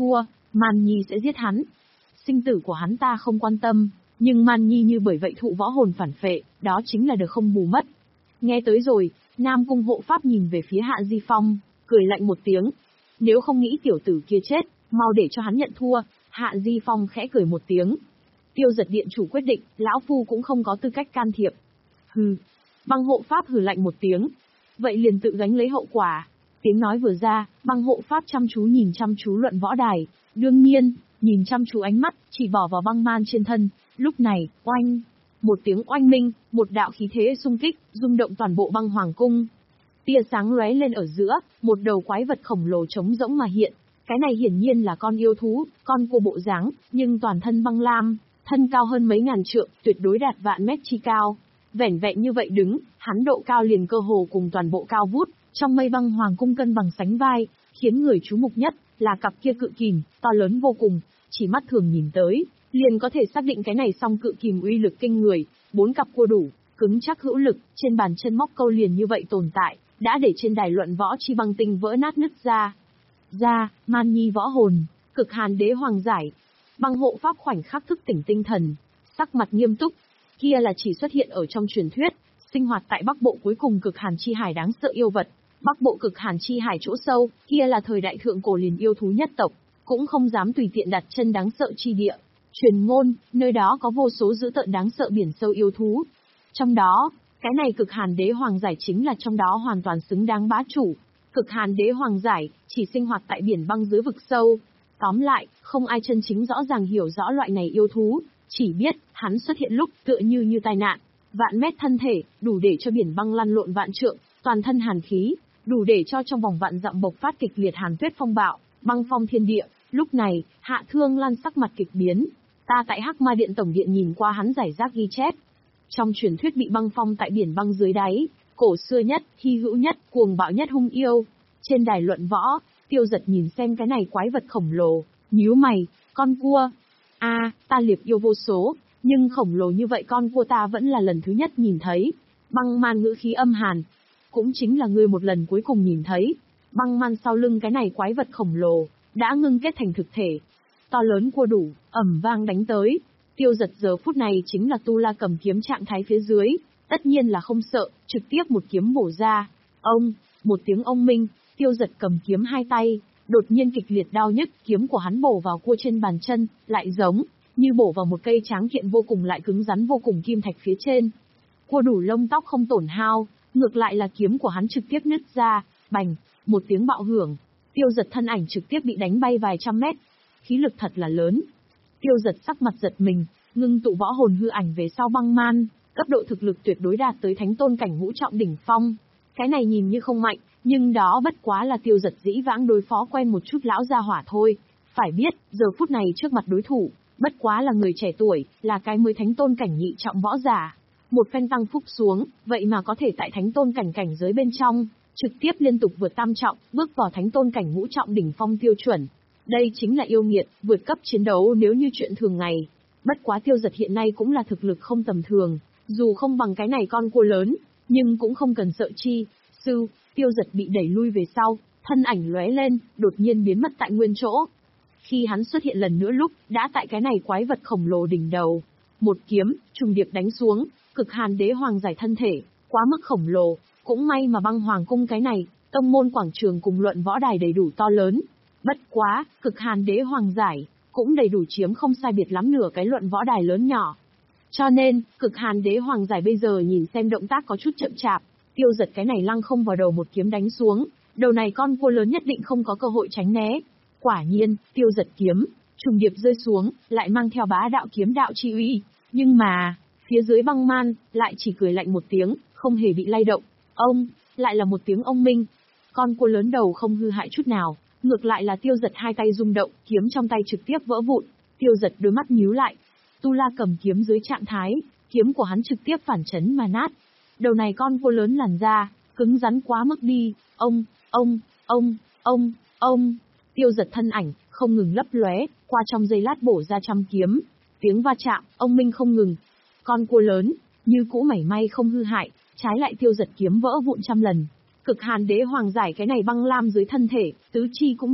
Man Nhi sẽ giết hắn. Sinh tử của hắn ta không quan tâm, nhưng Man Nhi như bởi vậy thụ võ hồn phản phệ, đó chính là được không bù mất. Nghe tới rồi, Nam Cung hộ pháp nhìn về phía Hạ Di Phong, cười lạnh một tiếng. Nếu không nghĩ tiểu tử kia chết, mau để cho hắn nhận thua. Hạ Di Phong khẽ cười một tiếng. Tiêu Giật điện chủ quyết định, lão phu cũng không có tư cách can thiệp. Hừ. Băng hộ pháp hừ lạnh một tiếng. Vậy liền tự gánh lấy hậu quả. Tiếng nói vừa ra, băng hộ pháp chăm chú nhìn chăm chú luận võ đài. Đương nhiên, nhìn chăm chú ánh mắt, chỉ bỏ vào băng man trên thân. Lúc này, oanh. Một tiếng oanh minh, một đạo khí thế xung kích, rung động toàn bộ băng hoàng cung. Tia sáng lóe lên ở giữa, một đầu quái vật khổng lồ trống rỗng mà hiện. Cái này hiển nhiên là con yêu thú, con cua bộ dáng, nhưng toàn thân băng lam, thân cao hơn mấy ngàn trượng, tuyệt đối đạt vạn mét chi cao. Vẻn vẹn như vậy đứng, hắn độ cao liền cơ hồ cùng toàn bộ cao vút, trong mây băng hoàng cung cân bằng sánh vai, khiến người chú mục nhất là cặp kia cự kìm, to lớn vô cùng, chỉ mắt thường nhìn tới, liền có thể xác định cái này song cự kìm uy lực kinh người, bốn cặp cua đủ, cứng chắc hữu lực, trên bàn chân móc câu liền như vậy tồn tại, đã để trên đài luận võ chi băng tinh vỡ nát nứt ra. Ra, Man Nhi võ hồn, cực hàn đế hoàng giải. Băng hộ pháp khoảnh khắc thức tỉnh tinh thần, sắc mặt nghiêm túc. Kia là chỉ xuất hiện ở trong truyền thuyết, sinh hoạt tại Bắc Bộ cuối cùng cực hàn chi hải đáng sợ yêu vật. Bắc Bộ cực hàn chi hải chỗ sâu, kia là thời đại thượng cổ liền yêu thú nhất tộc, cũng không dám tùy tiện đặt chân đáng sợ chi địa. Truyền ngôn, nơi đó có vô số dữ tợn đáng sợ biển sâu yêu thú. Trong đó, cái này cực hàn đế hoàng giải chính là trong đó hoàn toàn xứng đáng bá chủ. Cực hàn đế hoàng giải, chỉ sinh hoạt tại biển băng dưới vực sâu. Tóm lại, không ai chân chính rõ ràng hiểu rõ loại này yêu thú, chỉ biết, hắn xuất hiện lúc tựa như như tai nạn. Vạn mét thân thể, đủ để cho biển băng lăn lộn vạn trượng, toàn thân hàn khí, đủ để cho trong vòng vạn dặm bộc phát kịch liệt hàn tuyết phong bạo, băng phong thiên địa. Lúc này, Hạ Thương Lan sắc mặt kịch biến. Ta tại Hắc Ma Điện tổng điện nhìn qua hắn giải rác ghi chép. Trong truyền thuyết bị băng phong tại biển băng dưới đáy, cổ xưa nhất, hy hữu nhất, cuồng bạo nhất hung yêu. Trên đài luận võ, Tiêu Giật nhìn xem cái này quái vật khổng lồ, nhíu mày, con cua. A, à, ta liệp yêu vô số, nhưng khổng lồ như vậy con cua ta vẫn là lần thứ nhất nhìn thấy. Băng man ngữ khí âm hàn. Cũng chính là ngươi một lần cuối cùng nhìn thấy. Băng man sau lưng cái này quái vật khổng lồ, đã ngưng kết thành thực thể. To lớn cua đủ, ầm vang đánh tới. Tiêu Giật giờ phút này chính là Tu La cầm kiếm trạng thái phía dưới, tất nhiên là không sợ, trực tiếp một kiếm bổ ra. Ông, một tiếng ông minh, Tiêu Giật cầm kiếm hai tay, đột nhiên kịch liệt đau nhức, kiếm của hắn bổ vào cua trên bàn chân, lại giống như bổ vào một cây tráng kiện vô cùng lại cứng rắn vô cùng kim thạch phía trên. Cua đủ lông tóc không tổn hao, ngược lại là kiếm của hắn trực tiếp nứt ra, bành, một tiếng bạo hưởng, Tiêu Giật thân ảnh trực tiếp bị đánh bay vài trăm mét. Khí lực thật là lớn. Tiêu Giật sắc mặt giật mình, ngưng tụ võ hồn hư ảnh về sau băng man, cấp độ thực lực tuyệt đối đạt tới thánh tôn cảnh ngũ trọng đỉnh phong. Cái này nhìn như không mạnh, nhưng đó bất quá là Tiêu Giật dĩ vãng đối phó quen một chút lão gia hỏa thôi. Phải biết, giờ phút này trước mặt đối thủ, bất quá là người trẻ tuổi, là cái mới thánh tôn cảnh nhị trọng võ giả. Một phen tăng phúc xuống, vậy mà có thể tại thánh tôn cảnh cảnh giới bên trong, trực tiếp liên tục vượt tam trọng, bước vào thánh tôn cảnh ngũ trọng đỉnh phong tiêu chuẩn. Đây chính là yêu nghiệt, vượt cấp chiến đấu nếu như chuyện thường ngày. Bất quá Tiêu Giật hiện nay cũng là thực lực không tầm thường, dù không bằng cái này con cua lớn, nhưng cũng không cần sợ chi. Sư, Tiêu Giật bị đẩy lui về sau, thân ảnh lóe lên, đột nhiên biến mất tại nguyên chỗ. Khi hắn xuất hiện lần nữa lúc, đã tại cái này quái vật khổng lồ đỉnh đầu. Một kiếm, trùng điệp đánh xuống, cực hàn đế hoàng giải thân thể, quá mức khổng lồ, cũng may mà băng hoàng cung cái này, tông môn quảng trường cùng luận võ đài đầy đủ to lớn. Bất quá, cực hàn đế hoàng giải, cũng đầy đủ chiếm không sai biệt lắm nửa cái luận võ đài lớn nhỏ. Cho nên, cực hàn đế hoàng giải bây giờ nhìn xem động tác có chút chậm chạp, Tiêu Giật cái này lăng không vào đầu một kiếm đánh xuống, đầu này con cua lớn nhất định không có cơ hội tránh né. Quả nhiên, Tiêu Giật kiếm, trùng điệp rơi xuống, lại mang theo bá đạo kiếm đạo chi uy, nhưng mà, phía dưới băng man, lại chỉ cười lạnh một tiếng, không hề bị lay động. Ông, lại là một tiếng ông minh. Con cua lớn đầu không hư hại chút nào, ngược lại là Tiêu Giật hai tay rung động, kiếm trong tay trực tiếp vỡ vụn. Tiêu Giật đôi mắt nhíu lại. Tu La cầm kiếm dưới trạng thái, kiếm của hắn trực tiếp phản chấn mà nát. Đầu này con cua lớn làn da, cứng rắn quá mức đi. Ông, ông, ông, ông, ông. Tiêu Giật thân ảnh, không ngừng lấp lóe, qua trong giây lát bổ ra trăm kiếm. Tiếng va chạm, ông minh không ngừng. Con cua lớn, như cũ mảy may không hư hại, trái lại Tiêu Giật kiếm vỡ vụn trăm lần. Cực hàn đế hoàng giải cái này băng lam dưới thân thể, tứ chi cũng được,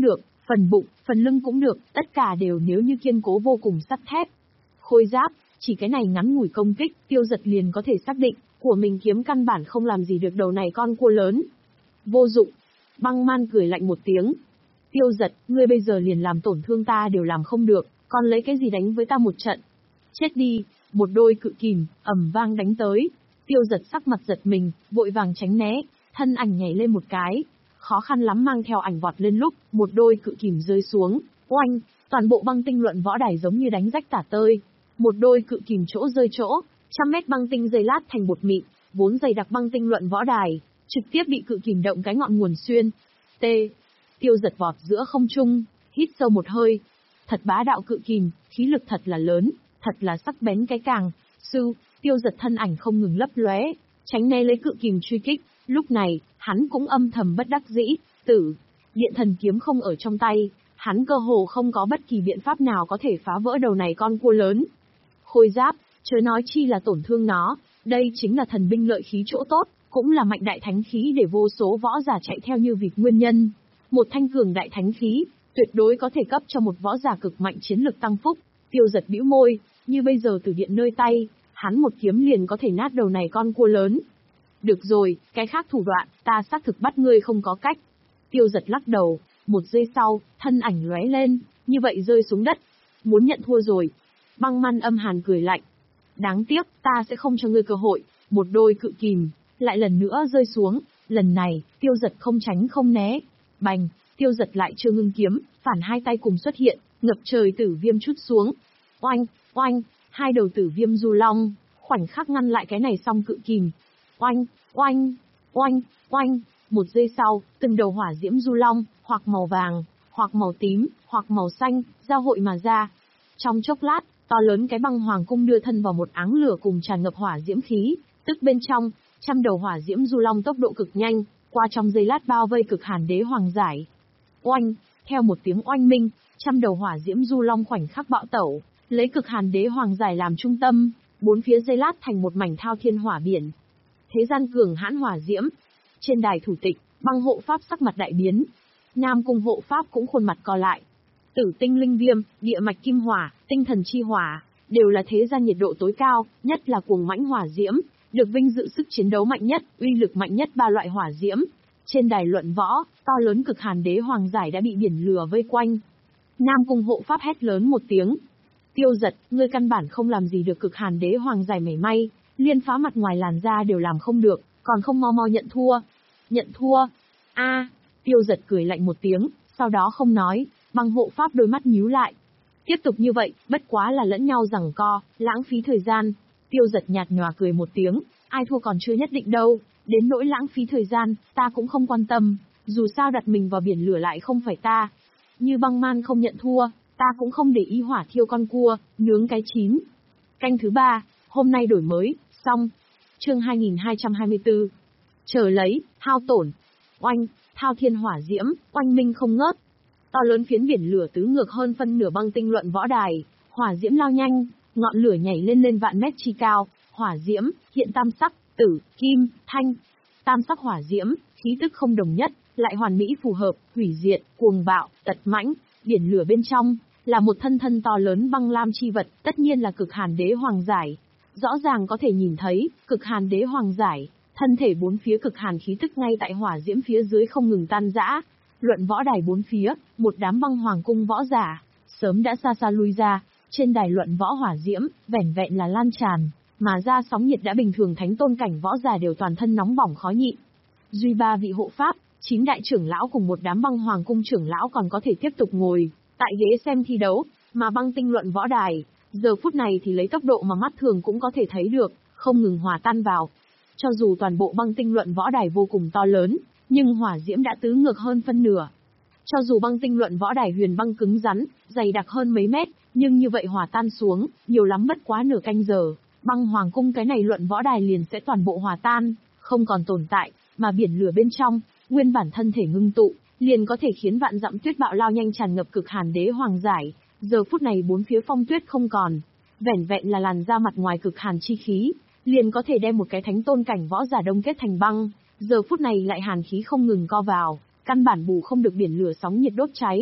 phần bụng, phần lưng cũng được, tất cả đều nếu như kiên cố vô cùng sắt thép. Khôi giáp, chỉ cái này ngắn ngủi công kích, Tiêu Dật liền có thể xác định, của mình kiếm căn bản không làm gì được đầu này con cua lớn. Vô dụng. Băng Man cười lạnh một tiếng. Tiêu Dật, ngươi bây giờ liền làm tổn thương ta đều làm không được, còn lấy cái gì đánh với ta một trận? Chết đi. Một đôi cự kìm, ầm vang đánh tới. Tiêu Dật sắc mặt giật mình, vội vàng tránh né, thân ảnh nhảy lên một cái. Khó khăn lắm mang theo ảnh vọt lên lúc, một đôi cự kìm rơi xuống. Oanh, toàn bộ băng tinh luận võ đài giống như đánh rách tả tơi. Một đôi cự kìm chỗ rơi chỗ, trăm mét băng tinh dây lát thành bột mịn, vốn dày đặc băng tinh luận võ đài, trực tiếp bị cự kìm động cái ngọn nguồn xuyên. T. Tiêu Dật vọt giữa không trung, hít sâu một hơi. Thật bá đạo cự kìm, khí lực thật là lớn, thật là sắc bén cái càng. Sư, Tiêu Dật thân ảnh không ngừng lấp lóe, tránh né lấy cự kìm truy kích. Lúc này, hắn cũng âm thầm bất đắc dĩ, tử. Điện thần kiếm không ở trong tay, hắn cơ hồ không có bất kỳ biện pháp nào có thể phá vỡ đầu này con cua lớn. Khôi giáp, chớ nói chi là tổn thương nó, đây chính là thần binh lợi khí chỗ tốt, cũng là mạnh đại thánh khí để vô số võ giả chạy theo như vịt nguyên nhân. Một thanh cường đại thánh khí, tuyệt đối có thể cấp cho một võ giả cực mạnh chiến lực tăng phúc. Tiêu Dật bĩu môi, như bây giờ tử điện nơi tay, hắn một kiếm liền có thể nát đầu này con cua lớn. Được rồi, cái khác thủ đoạn, ta xác thực bắt ngươi không có cách. Tiêu Dật lắc đầu, một giây sau, thân ảnh lóe lên, như vậy rơi xuống đất. Muốn nhận thua rồi. Băng Man âm hàn cười lạnh. Đáng tiếc, ta sẽ không cho ngươi cơ hội. Một đôi cự kìm, lại lần nữa rơi xuống. Lần này, Tiêu Dật không tránh không né. Bành, Tiêu Dật lại chưa ngưng kiếm, phản hai tay cùng xuất hiện, ngập trời tử viêm chút xuống. Oanh, oanh, hai đầu tử viêm du long, khoảnh khắc ngăn lại cái này song cự kìm. Oanh, oanh, oanh, oanh, một giây sau, từng đầu hỏa diễm du long, hoặc màu vàng, hoặc màu tím, hoặc màu xanh, giao hội mà ra. Trong chốc lát, to lớn cái băng hoàng cung đưa thân vào một áng lửa cùng tràn ngập hỏa diễm khí, tức bên trong, trăm đầu hỏa diễm du long tốc độ cực nhanh, qua trong giây lát bao vây cực hàn đế hoàng giải. Oanh, theo một tiếng oanh minh, trăm đầu hỏa diễm du long khoảnh khắc bạo tẩu, lấy cực hàn đế hoàng giải làm trung tâm, bốn phía giây lát thành một mảnh thao thiên hỏa biển. Thế gian cường hãn hỏa diễm. Trên đài thủ tịch, băng hộ pháp sắc mặt đại biến. Nam cung hộ pháp cũng khuôn mặt co lại. Tử tinh linh viêm, địa mạch kim hỏa, tinh thần chi hỏa, đều là thế gian nhiệt độ tối cao, nhất là cuồng mãnh hỏa diễm, được vinh dự sức chiến đấu mạnh nhất, uy lực mạnh nhất ba loại hỏa diễm. Trên đài luận võ, to lớn cực hàn đế hoàng giải đã bị biển lửa vây quanh. Nam cung hộ pháp hét lớn một tiếng. Tiêu Dật, ngươi căn bản không làm gì được cực hàn đế hoàng giải mảy may, liên phá mặt ngoài làn da đều làm không được, còn không mau mau nhận thua. Nhận thua? A, Tiêu Dật cười lạnh một tiếng, sau đó không nói, băng hộ pháp đôi mắt nhíu lại. Tiếp tục như vậy, bất quá là lẫn nhau giằng co, lãng phí thời gian. Tiêu Dật nhạt nhòa cười một tiếng, ai thua còn chưa nhất định đâu, đến nỗi lãng phí thời gian, ta cũng không quan tâm, dù sao đặt mình vào biển lửa lại không phải ta. Như Băng Man không nhận thua, ta cũng không để ý hỏa thiêu con cua, nướng cái chín. Canh thứ ba, hôm nay đổi mới, xong. Chương hai nghìn hai trăm hai mươi tư. Chờ lấy, hao tổn. Oanh, thao thiên hỏa diễm, oanh minh không ngớt. To lớn phiến biển lửa tứ ngược hơn phân nửa băng tinh luận võ đài, hỏa diễm lao nhanh, ngọn lửa nhảy lên lên vạn mét chi cao, hỏa diễm, hiện tam sắc, tử, kim, thanh. Tam sắc hỏa diễm, khí tức không đồng nhất, lại hoàn mỹ phù hợp, hủy diệt, cuồng bạo, tật mãnh, biển lửa bên trong, là một thân thân to lớn băng lam chi vật, tất nhiên là cực hàn đế hoàng giải. Rõ ràng có thể nhìn thấy, cực hàn đế hoàng giải, thân thể bốn phía cực hàn khí tức ngay tại hỏa diễm phía dưới không ngừng tan rã. Luận võ đài bốn phía, một đám băng hoàng cung võ giả, sớm đã xa xa lui ra, trên đài luận võ hỏa diễm, vẻn vẹn là lan tràn, mà ra sóng nhiệt đã bình thường thánh tôn cảnh võ giả đều toàn thân nóng bỏng khó nhịn. Duy ba vị hộ pháp, chín đại trưởng lão cùng một đám băng hoàng cung trưởng lão còn có thể tiếp tục ngồi tại ghế xem thi đấu, mà băng tinh luận võ đài, giờ phút này thì lấy tốc độ mà mắt thường cũng có thể thấy được, không ngừng hòa tan vào. Cho dù toàn bộ băng tinh luận võ đài vô cùng to lớn, nhưng hỏa diễm đã tứ ngược hơn phân nửa. Cho dù băng tinh luận võ đài huyền băng cứng rắn, dày đặc hơn mấy mét, nhưng như vậy hòa tan xuống, nhiều lắm bất quá nửa canh giờ, băng hoàng cung cái này luận võ đài liền sẽ toàn bộ hòa tan, không còn tồn tại, mà biển lửa bên trong, nguyên bản thân thể ngưng tụ, liền có thể khiến vạn dặm tuyết bạo lao nhanh tràn ngập cực hàn đế hoàng giải. Giờ phút này bốn phía phong tuyết không còn, vẻn vẹn là làn da mặt ngoài cực hàn chi khí, liền có thể đem một cái thánh tôn cảnh võ giả đông kết thành băng. Giờ phút này lại hàn khí không ngừng co vào, căn bản bù không được biển lửa sóng nhiệt đốt cháy.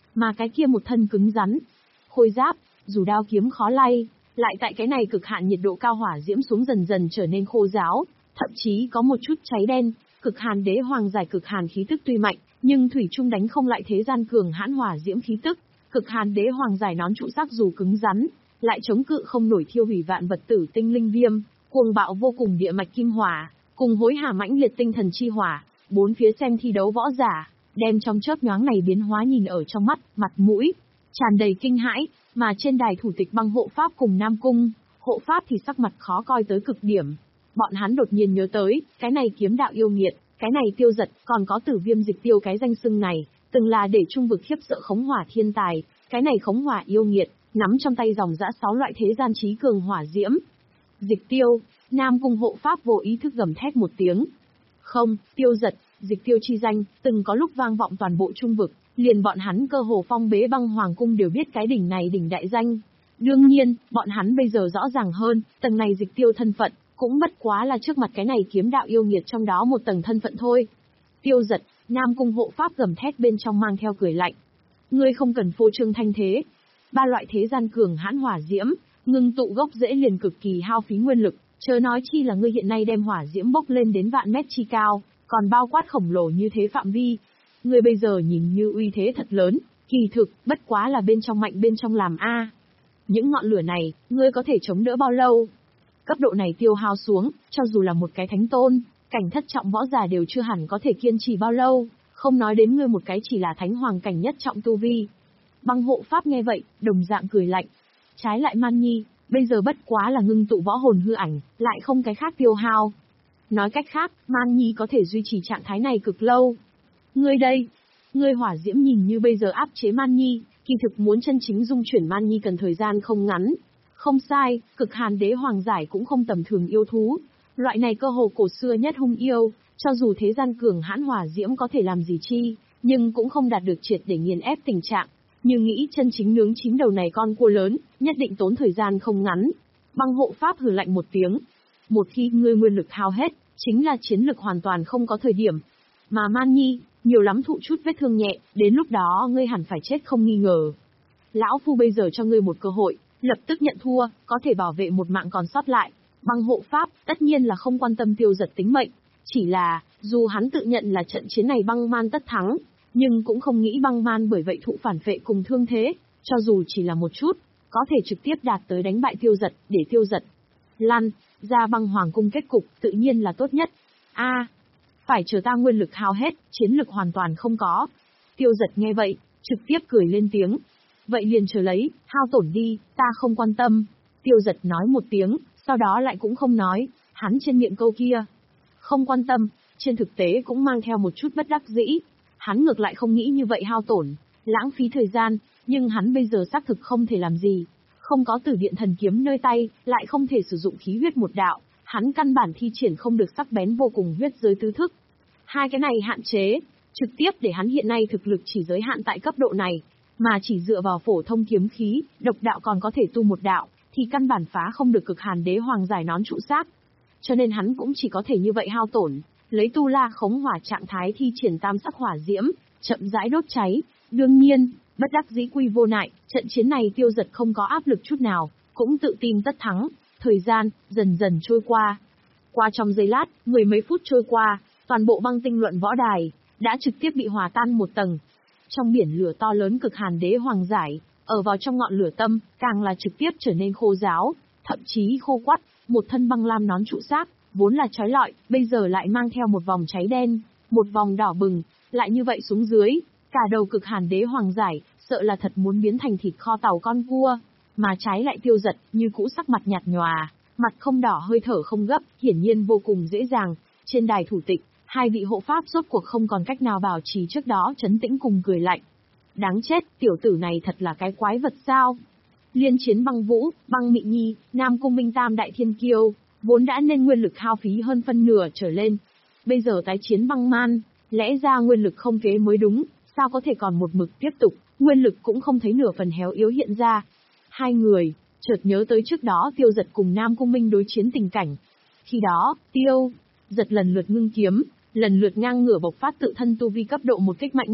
Mà cái kia một thân cứng rắn, khôi giáp, dù đao kiếm khó lay, lại tại cái này cực hạn nhiệt độ cao hỏa diễm xuống dần dần trở nên khô ráo, thậm chí có một chút cháy đen. Cực hàn đế hoàng giải cực hàn khí tức tuy mạnh, nhưng thủy chung đánh không lại thế gian cường hãn hỏa diễm khí tức. Cực hàn đế hoàng giải nón trụ sắc dù cứng rắn, lại chống cự không nổi thiêu hủy vạn vật tử tinh linh viêm, cuồng bạo vô cùng địa mạch kim hỏa, cùng hối hả mãnh liệt tinh thần chi hỏa. Bốn phía xem thi đấu võ giả, đem trong chớp nhoáng này biến hóa nhìn ở trong mắt, mặt mũi tràn đầy kinh hãi. Mà trên đài thủ tịch băng hộ pháp cùng Nam Cung hộ pháp thì sắc mặt khó coi tới cực điểm. Bọn hắn đột nhiên nhớ tới, cái này kiếm đạo yêu nghiệt, cái này tiêu giật, còn có tử viêm dịch tiêu cái danh xưng này, từng là để trung vực khiếp sợ khống hỏa thiên tài, cái này khống hỏa yêu nghiệt, nắm trong tay dòng dã sáu loại thế gian trí cường hỏa diễm. Dịch tiêu, Nam Cung hộ pháp vô ý thức gầm thét một tiếng. Không, tiêu giật, dịch tiêu chi danh, từng có lúc vang vọng toàn bộ trung vực, liền bọn hắn cơ hồ phong bế băng hoàng cung đều biết cái đỉnh này đỉnh đại danh. Đương nhiên, bọn hắn bây giờ rõ ràng hơn, tầng này dịch tiêu thân phận, cũng bất quá là trước mặt cái này kiếm đạo yêu nghiệt trong đó một tầng thân phận thôi. Tiêu giật, Nam Cung hộ pháp gầm thét bên trong mang theo cười lạnh. Ngươi không cần phô trương thanh thế. Ba loại thế gian cường hãn hỏa diễm, ngưng tụ gốc rễ liền cực kỳ hao phí nguyên lực, chớ nói chi là ngươi hiện nay đem hỏa diễm bốc lên đến vạn mét chi cao, còn bao quát khổng lồ như thế phạm vi. Ngươi bây giờ nhìn như uy thế thật lớn, kỳ thực, bất quá là bên trong mạnh bên trong làm a. Những ngọn lửa này, ngươi có thể chống đỡ bao lâu? Cấp độ này tiêu hao xuống, cho dù là một cái thánh tôn, cảnh thất trọng võ giả đều chưa hẳn có thể kiên trì bao lâu, không nói đến ngươi một cái chỉ là thánh hoàng cảnh nhất trọng tu vi. Băng hộ pháp nghe vậy, đồng dạng cười lạnh. Trái lại Man Nhi, bây giờ bất quá là ngưng tụ võ hồn hư ảnh, lại không cái khác tiêu hao. Nói cách khác, Man Nhi có thể duy trì trạng thái này cực lâu. Ngươi đây, ngươi hỏa diễm nhìn như bây giờ áp chế Man Nhi, kỳ thực muốn chân chính dung chuyển Man Nhi cần thời gian không ngắn. Không sai, cực hàn đế hoàng giải cũng không tầm thường yêu thú. Loại này cơ hồ cổ xưa nhất hung yêu, cho dù thế gian cường hãn hỏa diễm có thể làm gì chi, nhưng cũng không đạt được triệt để nghiền ép tình trạng. Như nghĩ chân chính nướng chín đầu này con cua lớn, nhất định tốn thời gian không ngắn. Băng hộ pháp hừ lạnh một tiếng. Một khi ngươi nguyên lực hao hết, chính là chiến lực hoàn toàn không có thời điểm. Mà Man Nhi, nhiều lắm thụ chút vết thương nhẹ, đến lúc đó ngươi hẳn phải chết không nghi ngờ. Lão phu bây giờ cho ngươi một cơ hội, lập tức nhận thua, có thể bảo vệ một mạng còn sót lại. Băng hộ pháp, tất nhiên là không quan tâm tiêu giật tính mệnh. Chỉ là, dù hắn tự nhận là trận chiến này băng man tất thắng, nhưng cũng không nghĩ băng man bởi vậy thụ phản phệ cùng thương thế, cho dù chỉ là một chút, có thể trực tiếp đạt tới đánh bại tiêu giật, để tiêu giật lăn ra băng hoàng cung kết cục tự nhiên là tốt nhất. A, à, phải chờ ta nguyên lực hao hết, chiến lực hoàn toàn không có. Tiêu giật nghe vậy, trực tiếp cười lên tiếng. Vậy liền chờ lấy, hao tổn đi, ta không quan tâm. Tiêu giật nói một tiếng, sau đó lại cũng không nói, hắn trên miệng câu kia. Không quan tâm, trên thực tế cũng mang theo một chút bất đắc dĩ. Hắn ngược lại không nghĩ như vậy hao tổn, lãng phí thời gian, nhưng hắn bây giờ xác thực không thể làm gì. Không có tử điện thần kiếm nơi tay, lại không thể sử dụng khí huyết một đạo, hắn căn bản thi triển không được sắc bén vô cùng huyết giới tứ thức. Hai cái này hạn chế, trực tiếp để hắn hiện nay thực lực chỉ giới hạn tại cấp độ này, mà chỉ dựa vào phổ thông kiếm khí, độc đạo còn có thể tu một đạo, thì căn bản phá không được cực hàn đế hoàng giải nón trụ xác. Cho nên hắn cũng chỉ có thể như vậy hao tổn, lấy tu la khống hỏa trạng thái thi triển tam sắc hỏa diễm, chậm rãi đốt cháy. Đương nhiên, bất đắc dĩ quy vô nại, trận chiến này tiêu giật không có áp lực chút nào, cũng tự tin tất thắng. Thời gian, dần dần trôi qua. Qua trong giây lát, mười mấy phút trôi qua, toàn bộ băng tinh luận võ đài, đã trực tiếp bị hòa tan một tầng. Trong biển lửa to lớn cực hàn đế hoàng giải, ở vào trong ngọn lửa tâm, càng là trực tiếp trở nên khô ráo, thậm chí khô quắt, một thân băng lam nón trụ xác, vốn là chói lọi, bây giờ lại mang theo một vòng cháy đen, một vòng đỏ bừng, lại như vậy xuống dưới, cả đầu cực hàn đế hoàng giải, sợ là thật muốn biến thành thịt kho tàu con cua, mà trái lại tiêu giật, như cũ sắc mặt nhạt nhòa, mặt không đỏ hơi thở không gấp, hiển nhiên vô cùng dễ dàng. Trên đài thủ tịch, hai vị hộ pháp rốt cuộc không còn cách nào bảo trì trước đó trấn tĩnh cùng cười lạnh. Đáng chết, tiểu tử này thật là cái quái vật sao? Liên chiến băng vũ, băng mị nhi, Nam Cung Minh tam đại thiên kiêu, vốn đã nên nguyên lực hao phí hơn phân nửa trở lên. Bây giờ tái chiến băng man, lẽ ra nguyên lực không kế mới đúng, sao có thể còn một mực tiếp tục, nguyên lực cũng không thấy nửa phần héo yếu hiện ra. Hai người, chợt nhớ tới trước đó tiêu giật cùng Nam Cung Minh đối chiến tình cảnh. Khi đó, tiêu giật lần lượt ngưng kiếm, lần lượt ngang ngửa bộc phát tự thân tu vi cấp độ một kích mạnh nhất,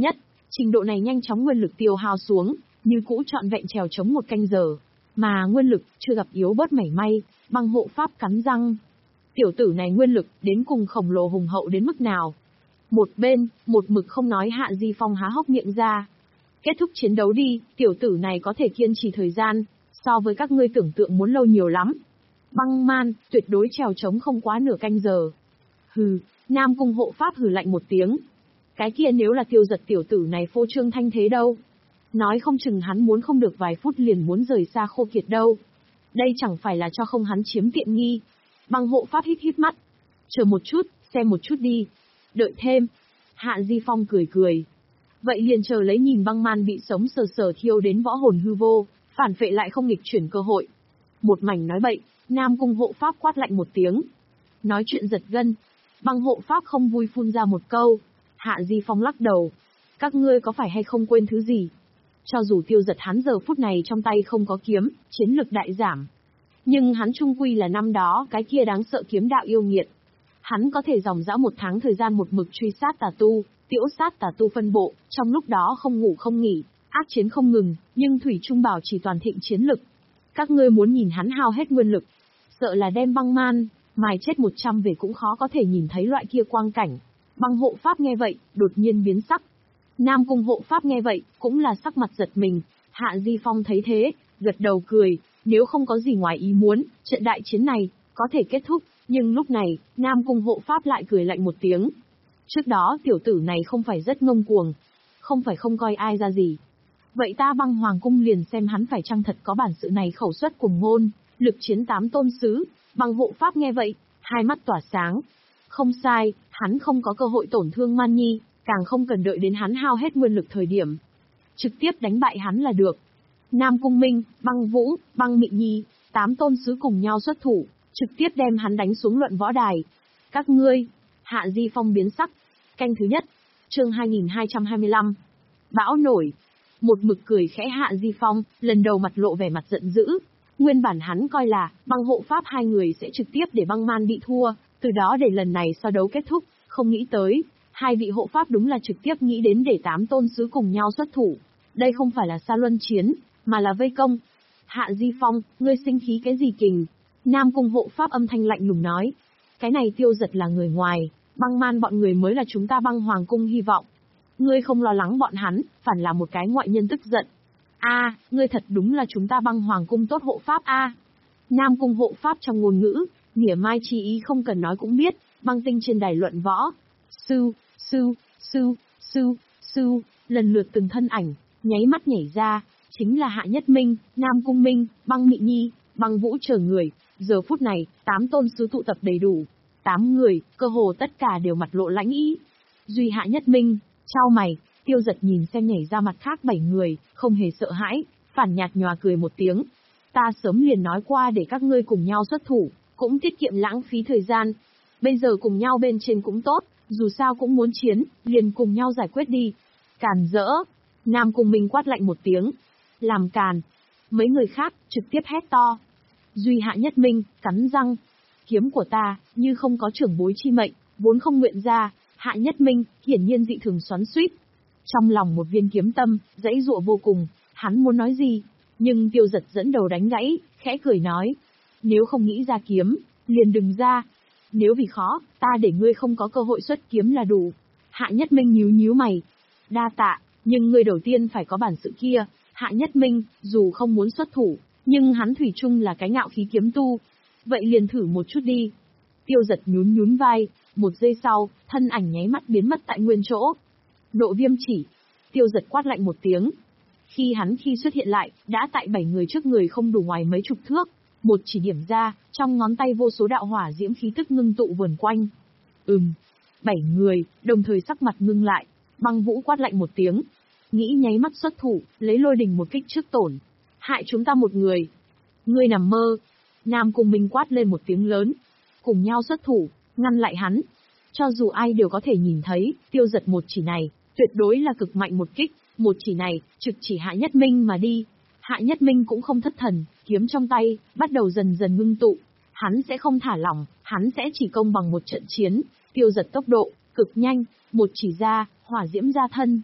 Trình độ này nhanh chóng nguyên lực tiêu hao xuống, như cũ trọn vẹn trèo chống một canh giờ. Mà nguyên lực chưa gặp yếu bớt mảy may, băng hộ pháp cắn răng. Tiểu tử này nguyên lực đến cùng khổng lồ hùng hậu đến mức nào. Một bên, một mực không nói Hạ Di Phong há hốc miệng ra. Kết thúc chiến đấu đi, tiểu tử này có thể kiên trì thời gian, so với các ngươi tưởng tượng muốn lâu nhiều lắm. Băng man, tuyệt đối trèo chống không quá nửa canh giờ. Hừ, Nam Cung hộ pháp hừ lạnh một tiếng. Cái kia nếu là Tiêu Giật tiểu tử này phô trương thanh thế đâu. Nói không chừng hắn muốn không được vài phút liền muốn rời xa Khô Kiệt đâu. Đây chẳng phải là cho không hắn chiếm tiện nghi. Băng hộ pháp híp híp mắt. Chờ một chút, xem một chút đi. Đợi thêm. Hạ Di Phong cười cười. Vậy liền chờ lấy nhìn băng man bị sống sờ sờ thiêu đến võ hồn hư vô, phản phệ lại không nghịch chuyển cơ hội. Một mảnh nói bậy, Nam Cung hộ pháp quát lạnh một tiếng. Nói chuyện giật gân. Băng hộ pháp không vui phun ra một câu. Hạ Di Phong lắc đầu. Các ngươi có phải hay không quên thứ gì? Cho dù Tiêu Giật hắn giờ phút này trong tay không có kiếm, chiến lực đại giảm. Nhưng hắn trung quy là năm đó cái kia đáng sợ kiếm đạo yêu nghiệt. Hắn có thể dòng dã một tháng thời gian một mực truy sát tà tu, tiễu sát tà tu phân bộ, trong lúc đó không ngủ không nghỉ, ác chiến không ngừng, nhưng Thủy Trung bảo chỉ toàn thịnh chiến lực. Các ngươi muốn nhìn hắn hao hết nguyên lực, sợ là đem băng man, mài chết một trăm về cũng khó có thể nhìn thấy loại kia quang cảnh. Băng hộ pháp nghe vậy, đột nhiên biến sắc. Nam Cung hộ pháp nghe vậy, cũng là sắc mặt giật mình. Hạ Di Phong thấy thế, gật đầu cười, nếu không có gì ngoài ý muốn, trận đại chiến này, có thể kết thúc. Nhưng lúc này, Nam Cung hộ pháp lại cười lạnh một tiếng. Trước đó tiểu tử này không phải rất ngông cuồng, không phải không coi ai ra gì. Vậy ta băng hoàng cung liền xem hắn phải chăng thật có bản sự này khẩu xuất cùng ngôn, lực chiến tám tôn sứ. Băng hộ pháp nghe vậy, hai mắt tỏa sáng. Không sai, hắn không có cơ hội tổn thương Man Nhi, càng không cần đợi đến hắn hao hết nguyên lực thời điểm. Trực tiếp đánh bại hắn là được. Nam Cung Minh, Băng Vũ, Băng Mị Nhi, tám tôn sứ cùng nhau xuất thủ, trực tiếp đem hắn đánh xuống luận võ đài. Các ngươi, Hạ Di Phong biến sắc. Canh thứ nhất, chương hai nghìn hai trăm hai mươi lăm. Bão nổi. Một mực cười khẽ Hạ Di Phong, lần đầu mặt lộ vẻ mặt giận dữ. Nguyên bản hắn coi là, băng hộ pháp hai người sẽ trực tiếp để băng man bị thua, từ đó để lần này so đấu kết thúc, không nghĩ tới. Hai vị hộ pháp đúng là trực tiếp nghĩ đến để tám tôn sứ cùng nhau xuất thủ. Đây không phải là xa luân chiến, mà là vây công. Hạ Di Phong, ngươi sinh khí cái gì kình? Nam Cung hộ pháp âm thanh lạnh lùng nói. Cái này Tiêu Giật là người ngoài, băng man bọn người mới là chúng ta băng hoàng cung hy vọng. Ngươi không lo lắng bọn hắn, phản là một cái ngoại nhân tức giận. A, ngươi thật đúng là chúng ta băng hoàng cung tốt hộ pháp a. Nam Cung hộ pháp trong ngôn ngữ, mỉa mai chi ý không cần nói cũng biết, băng tinh trên đài luận võ. Sư, sư, sư, sư, sư, lần lượt từng thân ảnh, nháy mắt nhảy ra, chính là Hạ Nhất Minh, Nam Cung Minh, Băng Mị Nhi, Băng Vũ chờ người. Giờ phút này, tám tôn sứ tụ tập đầy đủ. Tám người, cơ hồ tất cả đều mặt lộ lãnh ý. Duy Hạ Nhất Minh, chau mày, Tiêu Giật nhìn xem nhảy ra mặt khác bảy người, không hề sợ hãi, phản nhạt nhòa cười một tiếng. Ta sớm liền nói qua để các ngươi cùng nhau xuất thủ, cũng tiết kiệm lãng phí thời gian. Bây giờ cùng nhau bên trên cũng tốt, dù sao cũng muốn chiến, liền cùng nhau giải quyết đi. Càn rỡ. Nam Cung Minh quát lạnh một tiếng. Làm càn. Mấy người khác, trực tiếp hét to. Duy Hạ Nhất Minh, cắn răng. Kiếm của ta, như không có trưởng bối chi mệnh, vốn không nguyện ra. Hạ Nhất Minh, hiển nhiên dị thường xoắn xuýt. Trong lòng một viên kiếm tâm, dãy dụa vô cùng, hắn muốn nói gì, nhưng Tiêu Giật dẫn đầu đánh gãy, khẽ cười nói. Nếu không nghĩ ra kiếm, liền đừng ra. Nếu vì khó, ta để ngươi không có cơ hội xuất kiếm là đủ. Hạ Nhất Minh nhíu nhíu mày. Đa tạ, nhưng ngươi đầu tiên phải có bản sự kia. Hạ Nhất Minh, dù không muốn xuất thủ, nhưng hắn thủy chung là cái ngạo khí kiếm tu. Vậy liền thử một chút đi. Tiêu Giật nhún nhún vai, một giây sau, thân ảnh nháy mắt biến mất tại nguyên chỗ. Độ viêm chỉ. Tiêu Giật quát lạnh một tiếng. Khi hắn khi xuất hiện lại, đã tại bảy người trước người không đủ ngoài mấy chục thước. Một chỉ điểm ra, trong ngón tay vô số đạo hỏa diễm khí tức ngưng tụ vần quanh. Ừm. Bảy người, đồng thời sắc mặt ngưng lại. Băng Vũ quát lạnh một tiếng. Nghĩ nháy mắt xuất thủ, lấy lôi đình một kích trước tổn. Hại chúng ta một người. Ngươi nằm mơ. Nam Cung Minh quát lên một tiếng lớn. Cùng nhau xuất thủ, ngăn lại hắn. Cho dù ai đều có thể nhìn thấy, Tiêu Giật một chỉ này, tuyệt đối là cực mạnh một kích. Một chỉ này, trực chỉ Hạ Nhất Minh mà đi. Hạ Nhất Minh cũng không thất thần, kiếm trong tay, bắt đầu dần dần ngưng tụ. Hắn sẽ không thả lỏng, hắn sẽ chỉ công bằng một trận chiến. Tiêu Giật tốc độ, cực nhanh, một chỉ ra, hỏa diễm ra thân.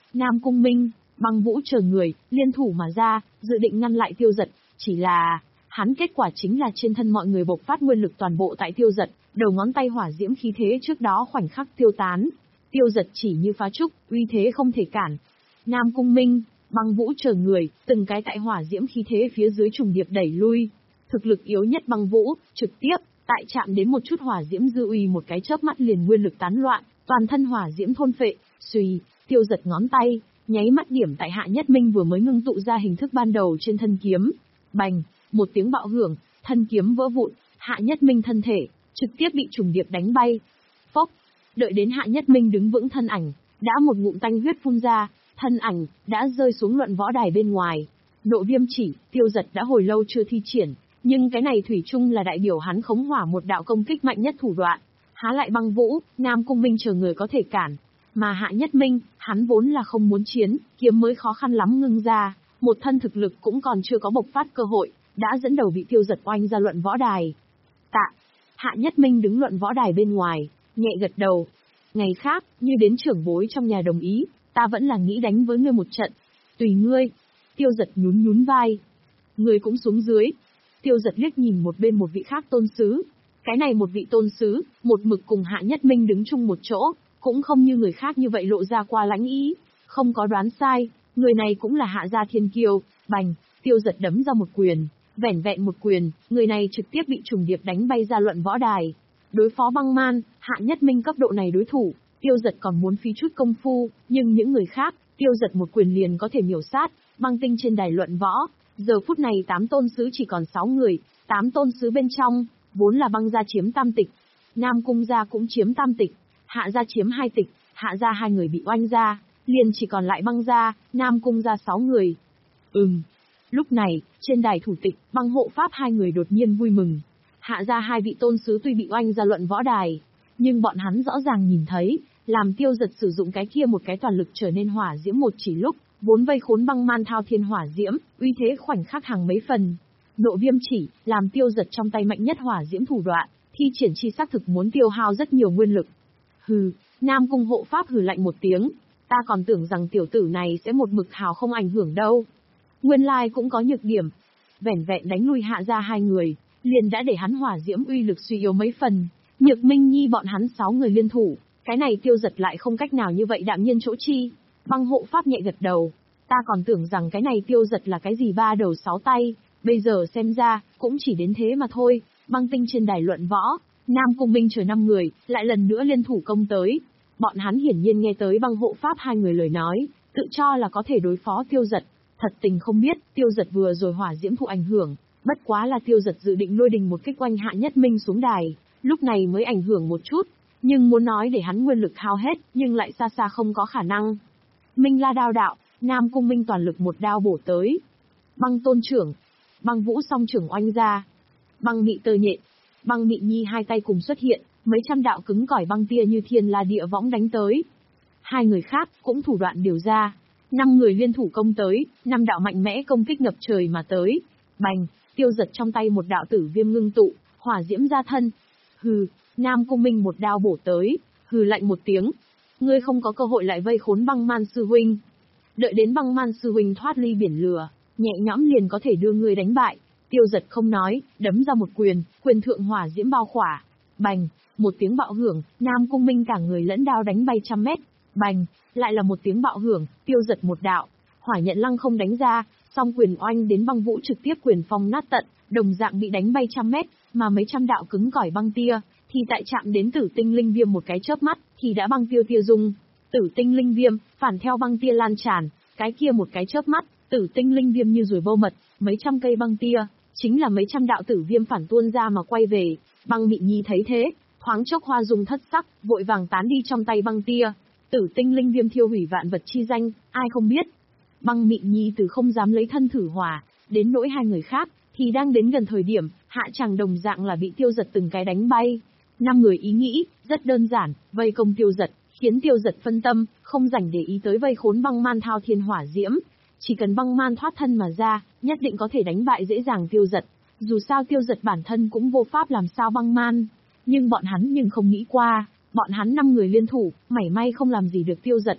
Nam Cung Minh, Băng Vũ chờ người, liên thủ mà ra, dự định ngăn lại Tiêu Dật, chỉ là, hắn kết quả chính là trên thân mọi người bộc phát nguyên lực toàn bộ tại Tiêu Dật, đầu ngón tay hỏa diễm khí thế trước đó khoảnh khắc tiêu tán. Tiêu Dật chỉ như phá trúc, uy thế không thể cản. Nam Cung Minh, Băng Vũ chờ người, từng cái tại hỏa diễm khí thế phía dưới trùng điệp đẩy lui. Thực lực yếu nhất Băng Vũ, trực tiếp, tại chạm đến một chút hỏa diễm dư uy một cái chớp mắt liền nguyên lực tán loạn, toàn thân hỏa diễm thôn phệ, suy, Tiêu Dật ngón tay, nháy mắt điểm tại Hạ Nhất Minh vừa mới ngưng tụ ra hình thức ban đầu trên thân kiếm. Bành, một tiếng bạo hưởng, thân kiếm vỡ vụn, Hạ Nhất Minh thân thể, trực tiếp bị trùng điệp đánh bay. Phốc, đợi đến Hạ Nhất Minh đứng vững thân ảnh, đã một ngụm tanh huyết phun ra, thân ảnh, đã rơi xuống luận võ đài bên ngoài. Nộ viêm chỉ, Tiêu Dật đã hồi lâu chưa thi triển, nhưng cái này thủy chung là đại biểu hắn khống hỏa một đạo công kích mạnh nhất thủ đoạn. Há lại Băng Vũ, Nam Cung Minh chờ người có thể cản. Mà Hạ Nhất Minh, hắn vốn là không muốn chiến, kiếm mới khó khăn lắm ngưng ra, một thân thực lực cũng còn chưa có bộc phát cơ hội, đã dẫn đầu bị Tiêu Dật oanh ra luận võ đài. Tạ, Hạ Nhất Minh đứng luận võ đài bên ngoài, nhẹ gật đầu. Ngày khác, như đến trưởng bối trong nhà đồng ý, ta vẫn là nghĩ đánh với ngươi một trận. Tùy ngươi. Tiêu Dật nhún nhún vai. Ngươi cũng xuống dưới. Tiêu Dật liếc nhìn một bên một vị khác tôn sứ. Cái này một vị tôn sứ, một mực cùng Hạ Nhất Minh đứng chung một chỗ, cũng không như người khác như vậy lộ ra qua lãnh ý. Không có đoán sai, người này cũng là Hạ gia thiên kiêu. Bành, Tiêu Dật đấm ra một quyền. Vẻn vẹn một quyền, người này trực tiếp bị trùng điệp đánh bay ra luận võ đài. Đối phó Băng Man, Hạ Nhất Minh cấp độ này đối thủ, Tiêu Dật còn muốn phí chút công phu, nhưng những người khác, Tiêu Dật một quyền liền có thể miểu sát. Băng tinh trên đài luận võ, giờ phút này tám tôn sứ chỉ còn sáu người, tám tôn sứ bên trong, vốn là Băng gia chiếm tam tịch, Nam Cung gia cũng chiếm tam tịch, Hạ gia chiếm hai tịch, Hạ gia hai người bị oanh ra, liền chỉ còn lại Băng gia, Nam Cung gia sáu người. Ừm. Lúc này, trên đài thủ tịch, Băng hộ pháp hai người đột nhiên vui mừng. Hạ gia hai vị tôn sứ tuy bị oanh ra luận võ đài, nhưng bọn hắn rõ ràng nhìn thấy, làm Tiêu Dật sử dụng cái kia một cái toàn lực trở nên hỏa diễm một chỉ lúc, vốn vây khốn Băng Man thao thiên hỏa diễm, uy thế khoảnh khắc hàng mấy phần. Nộ viêm chỉ, làm Tiêu Dật trong tay mạnh nhất hỏa diễm thủ đoạn, thi triển chi xác thực muốn tiêu hao rất nhiều nguyên lực. Hừ, Nam Cung hộ pháp hừ lạnh một tiếng, ta còn tưởng rằng tiểu tử này sẽ một mực hào không ảnh hưởng đâu. Nguyên lai cũng có nhược điểm. Vẻn vẹn đánh lui Hạ ra hai người, liền đã để hắn hỏa diễm uy lực suy yếu mấy phần. Nhược Minh Nhi bọn hắn sáu người liên thủ, cái này Tiêu Dật lại không cách nào như vậy đạm nhiên chỗ chi. Băng hộ pháp nhẹ gật đầu, ta còn tưởng rằng cái này Tiêu Dật là cái gì ba đầu sáu tay, bây giờ xem ra, cũng chỉ đến thế mà thôi. Băng tinh trên đài luận võ, Nam Cung Minh chờ năm người, lại lần nữa liên thủ công tới. Bọn hắn hiển nhiên nghe tới băng hộ pháp hai người lời nói, tự cho là có thể đối phó Tiêu Dật. Thật tình không biết, Tiêu Dật vừa rồi hỏa diễm thụ ảnh hưởng, bất quá là Tiêu Dật dự định lôi đình một kích oanh Hạ Nhất Minh xuống đài, lúc này mới ảnh hưởng một chút, nhưng muốn nói để hắn nguyên lực hao hết, nhưng lại xa xa không có khả năng. Minh La đao đạo, Nam Cung Minh toàn lực một đao bổ tới. Băng tôn trưởng, Băng Vũ song trưởng oanh ra. Băng Mị tơ nhện, Băng Mị Nhi hai tay cùng xuất hiện, mấy trăm đạo cứng cỏi băng tia như thiên la địa võng đánh tới. Hai người khác cũng thủ đoạn điều ra. Năm người liên thủ công tới, năm đạo mạnh mẽ công kích ngập trời mà tới. Bành, Tiêu Dật trong tay một đạo tử viêm ngưng tụ, hỏa diễm ra thân. Hừ, Nam Cung Minh một đao bổ tới, hừ lạnh một tiếng. Ngươi không có cơ hội lại vây khốn Băng Man sư huynh. Đợi đến Băng Man sư huynh thoát ly biển lửa, nhẹ nhõm liền có thể đưa ngươi đánh bại. Tiêu Dật không nói, đấm ra một quyền, quyền thượng hỏa diễm bao khỏa. Bành, một tiếng bạo hưởng, Nam Cung Minh cả người lẫn đao đánh bay trăm mét. Bành, lại là một tiếng bạo hưởng, Tiêu Dật một đạo, hỏa nhận lăng không đánh ra, song quyền oanh đến Băng Vũ trực tiếp quyền phong nát tận, đồng dạng bị đánh bay trăm mét, mà mấy trăm đạo cứng cỏi băng tia, thì tại chạm đến Tử Tinh Linh Viêm một cái chớp mắt, thì đã băng tiêu tia dung. Tử Tinh Linh Viêm, phản theo băng tia lan tràn, cái kia một cái chớp mắt, Tử Tinh Linh Viêm như ruồi bâu mật, mấy trăm cây băng tia, chính là mấy trăm đạo tử viêm phản tuôn ra mà quay về. Băng Mị Nhi thấy thế, thoáng chốc hoa dung thất sắc, vội vàng tán đi trong tay băng tia. Tử Tinh Linh Viêm thiêu hủy vạn vật chi danh, ai không biết. Băng Mị Nhi từ không dám lấy thân thử hỏa, đến nỗi hai người khác, thì đang đến gần thời điểm, Hạ Tràng đồng dạng là bị Tiêu Dật từng cái đánh bay. Năm người ý nghĩ, rất đơn giản, vây công Tiêu Dật, khiến Tiêu Dật phân tâm, không rảnh để ý tới vây khốn Băng Man thao thiên hỏa diễm. Chỉ cần Băng Man thoát thân mà ra, nhất định có thể đánh bại dễ dàng Tiêu Dật. Dù sao Tiêu Dật bản thân cũng vô pháp làm sao Băng Man. Nhưng bọn hắn nhưng không nghĩ qua, bọn hắn năm người liên thủ, mảy may không làm gì được Tiêu Dật.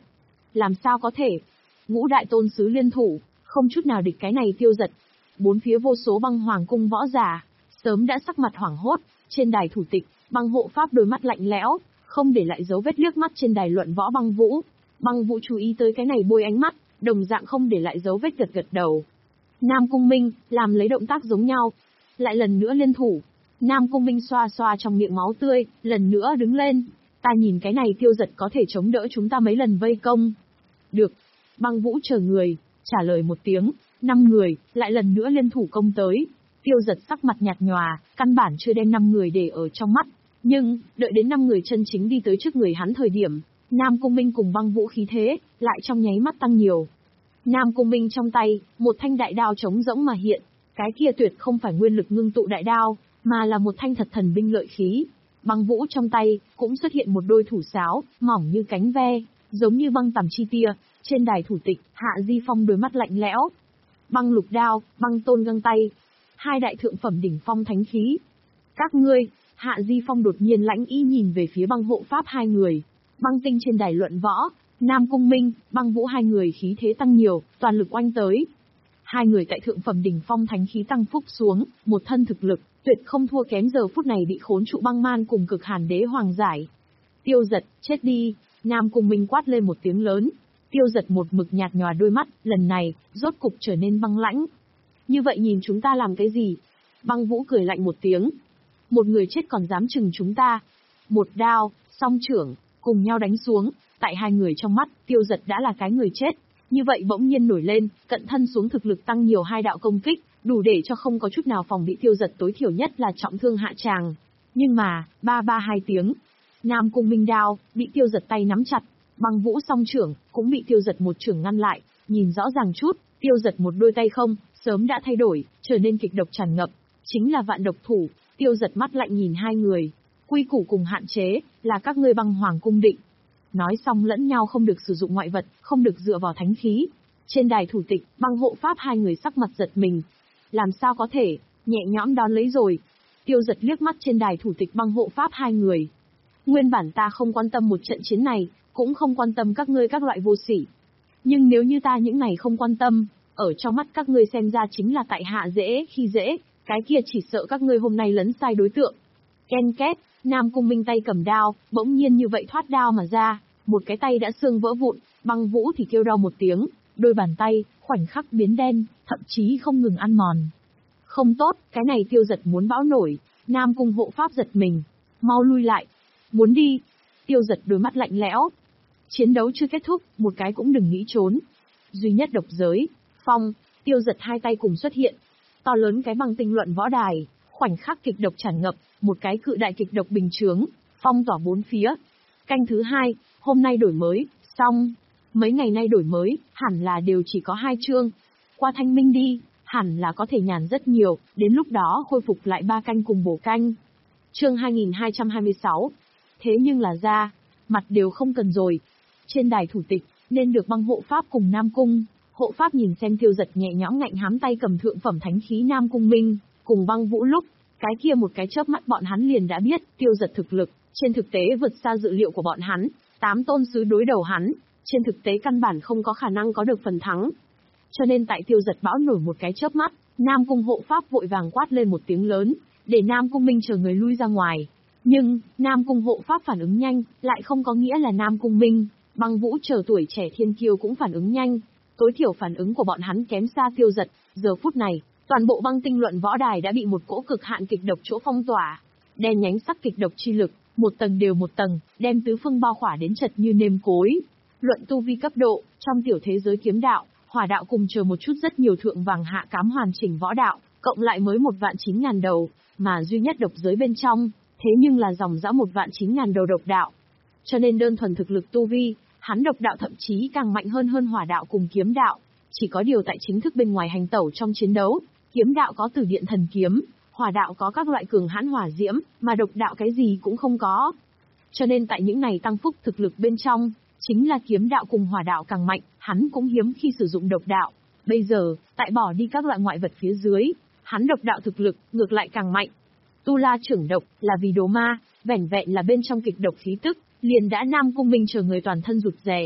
Làm sao có thể? Ngũ đại tôn sứ liên thủ, không chút nào địch cái này Tiêu Dật. Bốn phía vô số băng hoàng cung võ giả, sớm đã sắc mặt hoảng hốt, trên đài thủ tịch, băng hộ pháp đôi mắt lạnh lẽo, không để lại dấu vết liếc mắt trên đài luận võ băng vũ. Băng vũ chú ý tới cái này bôi ánh mắt, đồng dạng không để lại dấu vết gật gật đầu. Nam Cung Minh, làm lấy động tác giống nhau. Lại lần nữa liên thủ. Nam Cung Minh xoa xoa trong miệng máu tươi, lần nữa đứng lên. Ta nhìn cái này Tiêu Dật có thể chống đỡ chúng ta mấy lần vây công. Được. Băng vũ chờ người, trả lời một tiếng, năm người, lại lần nữa liên thủ công tới. Tiêu Dật sắc mặt nhạt nhòa, căn bản chưa đem năm người để ở trong mắt. Nhưng, đợi đến năm người chân chính đi tới trước người hắn thời điểm, Nam Cung Minh cùng băng vũ khí thế, lại trong nháy mắt tăng nhiều. Nam Cung Minh trong tay, một thanh đại đao trống rỗng mà hiện, cái kia tuyệt không phải nguyên lực ngưng tụ đại đao, mà là một thanh thật thần binh lợi khí. Băng vũ trong tay, cũng xuất hiện một đôi thủ sáo, mỏng như cánh ve, giống như băng tằm chi tia, trên đài thủ tịch, Hạ Di Phong đôi mắt lạnh lẽo. Băng lục đao, băng tôn găng tay, hai đại thượng phẩm đỉnh phong thánh khí. Các ngươi, Hạ Di Phong đột nhiên lãnh ý nhìn về phía băng hộ pháp hai người. Băng tinh trên đài luận võ, Nam Cung Minh, băng vũ hai người khí thế tăng nhiều, toàn lực oanh tới. Hai người tại thượng phẩm đỉnh phong thánh khí tăng phúc xuống, một thân thực lực, tuyệt không thua kém giờ phút này bị khốn trụ băng man cùng cực hàn đế hoàng giải. Tiêu Dật, chết đi, Nam Cung Minh quát lên một tiếng lớn. Tiêu Dật một mực nhạt nhòa đôi mắt, lần này, rốt cục trở nên băng lãnh. Như vậy nhìn chúng ta làm cái gì? Băng vũ cười lạnh một tiếng. Một người chết còn dám chừng chúng ta. Một đao, song trưởng, cùng nhau đánh xuống, tại hai người trong mắt, Tiêu Dật đã là cái người chết. Như vậy bỗng nhiên nổi lên, cận thân xuống thực lực tăng nhiều hai đạo công kích, đủ để cho không có chút nào phòng bị Tiêu Dật tối thiểu nhất là trọng thương hạ tràng. Nhưng mà, ba ba hai tiếng, Nam Cung Minh đao, bị Tiêu Dật tay nắm chặt, băng vũ song trưởng, cũng bị Tiêu Dật một trưởng ngăn lại, nhìn rõ ràng chút, Tiêu Dật một đôi tay không, sớm đã thay đổi, trở nên kịch độc tràn ngập, chính là vạn độc thủ. Tiêu Dật mắt lạnh nhìn hai người, quy củ cùng hạn chế, là các ngươi băng hoàng cung định. Nói xong lẫn nhau không được sử dụng ngoại vật, không được dựa vào thánh khí. Trên đài thủ tịch, băng hộ pháp hai người sắc mặt giật mình. Làm sao có thể, nhẹ nhõm đón lấy rồi. Tiêu Dật liếc mắt trên đài thủ tịch băng hộ pháp hai người. Nguyên bản ta không quan tâm một trận chiến này, cũng không quan tâm các ngươi các loại vô sỉ. Nhưng nếu như ta những này không quan tâm, ở trong mắt các ngươi xem ra chính là tại hạ dễ khi dễ, cái kia chỉ sợ các ngươi hôm nay lấn sai đối tượng. Ken két, Nam Cung Minh tay cầm đao, bỗng nhiên như vậy thoát đao mà ra, một cái tay đã xương vỡ vụn, băng vũ thì kêu đau một tiếng, đôi bàn tay, khoảnh khắc biến đen, thậm chí không ngừng ăn mòn. Không tốt, cái này Tiêu Dật muốn bão nổi, Nam Cung hộ pháp giật mình, mau lui lại, muốn đi. Tiêu Dật đôi mắt lạnh lẽo. Chiến đấu chưa kết thúc, một cái cũng đừng nghĩ trốn. Duy nhất độc giới, phong, Tiêu Dật hai tay cùng xuất hiện. To lớn cái băng tinh luận võ đài, khoảnh khắc kịch độc tràn ngập, một cái cự đại kịch độc bình chướng, phong tỏa bốn phía. Canh thứ hai, hôm nay đổi mới, xong. Mấy ngày nay đổi mới, hẳn là đều chỉ có hai chương. Qua thanh minh đi, hẳn là có thể nhàn rất nhiều, đến lúc đó khôi phục lại ba canh cùng bổ canh. Chương hai nghìn hai trăm hai mươi sáu. Thế nhưng là ra, mặt đều không cần rồi. Trên đài thủ tịch, nên được băng hộ pháp cùng Nam Cung. Hộ pháp nhìn xem Tiêu Dật nhẹ nhõm ngạnh hám tay cầm thượng phẩm thánh khí Nam Cung Minh, cùng băng vũ lúc, cái kia một cái chớp mắt bọn hắn liền đã biết, Tiêu Dật thực lực, trên thực tế vượt xa dự liệu của bọn hắn, tám tôn sứ đối đầu hắn, trên thực tế căn bản không có khả năng có được phần thắng. Cho nên tại Tiêu Dật bão nổi một cái chớp mắt, Nam Cung hộ pháp vội vàng quát lên một tiếng lớn, để Nam Cung Minh chờ người lui ra ngoài. Nhưng, Nam Cung hộ pháp phản ứng nhanh, lại không có nghĩa là Nam Cung Minh, băng vũ chờ tuổi trẻ thiên kiêu cũng phản ứng nhanh. Tối thiểu phản ứng của bọn hắn kém xa Tiêu Dật, giờ phút này, toàn bộ băng tinh luận võ đài đã bị một cỗ cực hạn kịch độc chỗ phong tỏa. Đen nhánh sắc kịch độc chi lực, một tầng đều một tầng, đem tứ phương bao khỏa đến chật như nêm cối. Luận tu vi cấp độ, trong tiểu thế giới kiếm đạo, hỏa đạo cùng chờ một chút rất nhiều thượng vàng hạ cám hoàn chỉnh võ đạo, cộng lại mới một vạn chín ngàn đầu, mà duy nhất độc giới bên trong, thế nhưng là dòng dã một vạn chín ngàn đầu độc đạo. Cho nên đơn thuần thực lực tu vi, hắn độc đạo thậm chí càng mạnh hơn hơn hỏa đạo cùng kiếm đạo. Chỉ có điều tại chính thức bên ngoài hành tẩu trong chiến đấu, kiếm đạo có tử điện thần kiếm, hỏa đạo có các loại cường hãn hỏa diễm, mà độc đạo cái gì cũng không có. Cho nên tại những này tăng phúc thực lực bên trong, chính là kiếm đạo cùng hỏa đạo càng mạnh, hắn cũng hiếm khi sử dụng độc đạo. Bây giờ, tại bỏ đi các loại ngoại vật phía dưới, hắn độc đạo thực lực ngược lại càng mạnh. Tu La trưởng độc là vì đồ ma, vẻn vẹn là bên trong kịch độc khí tức, liền đã Nam Cung Minh chờ người toàn thân rụt rè.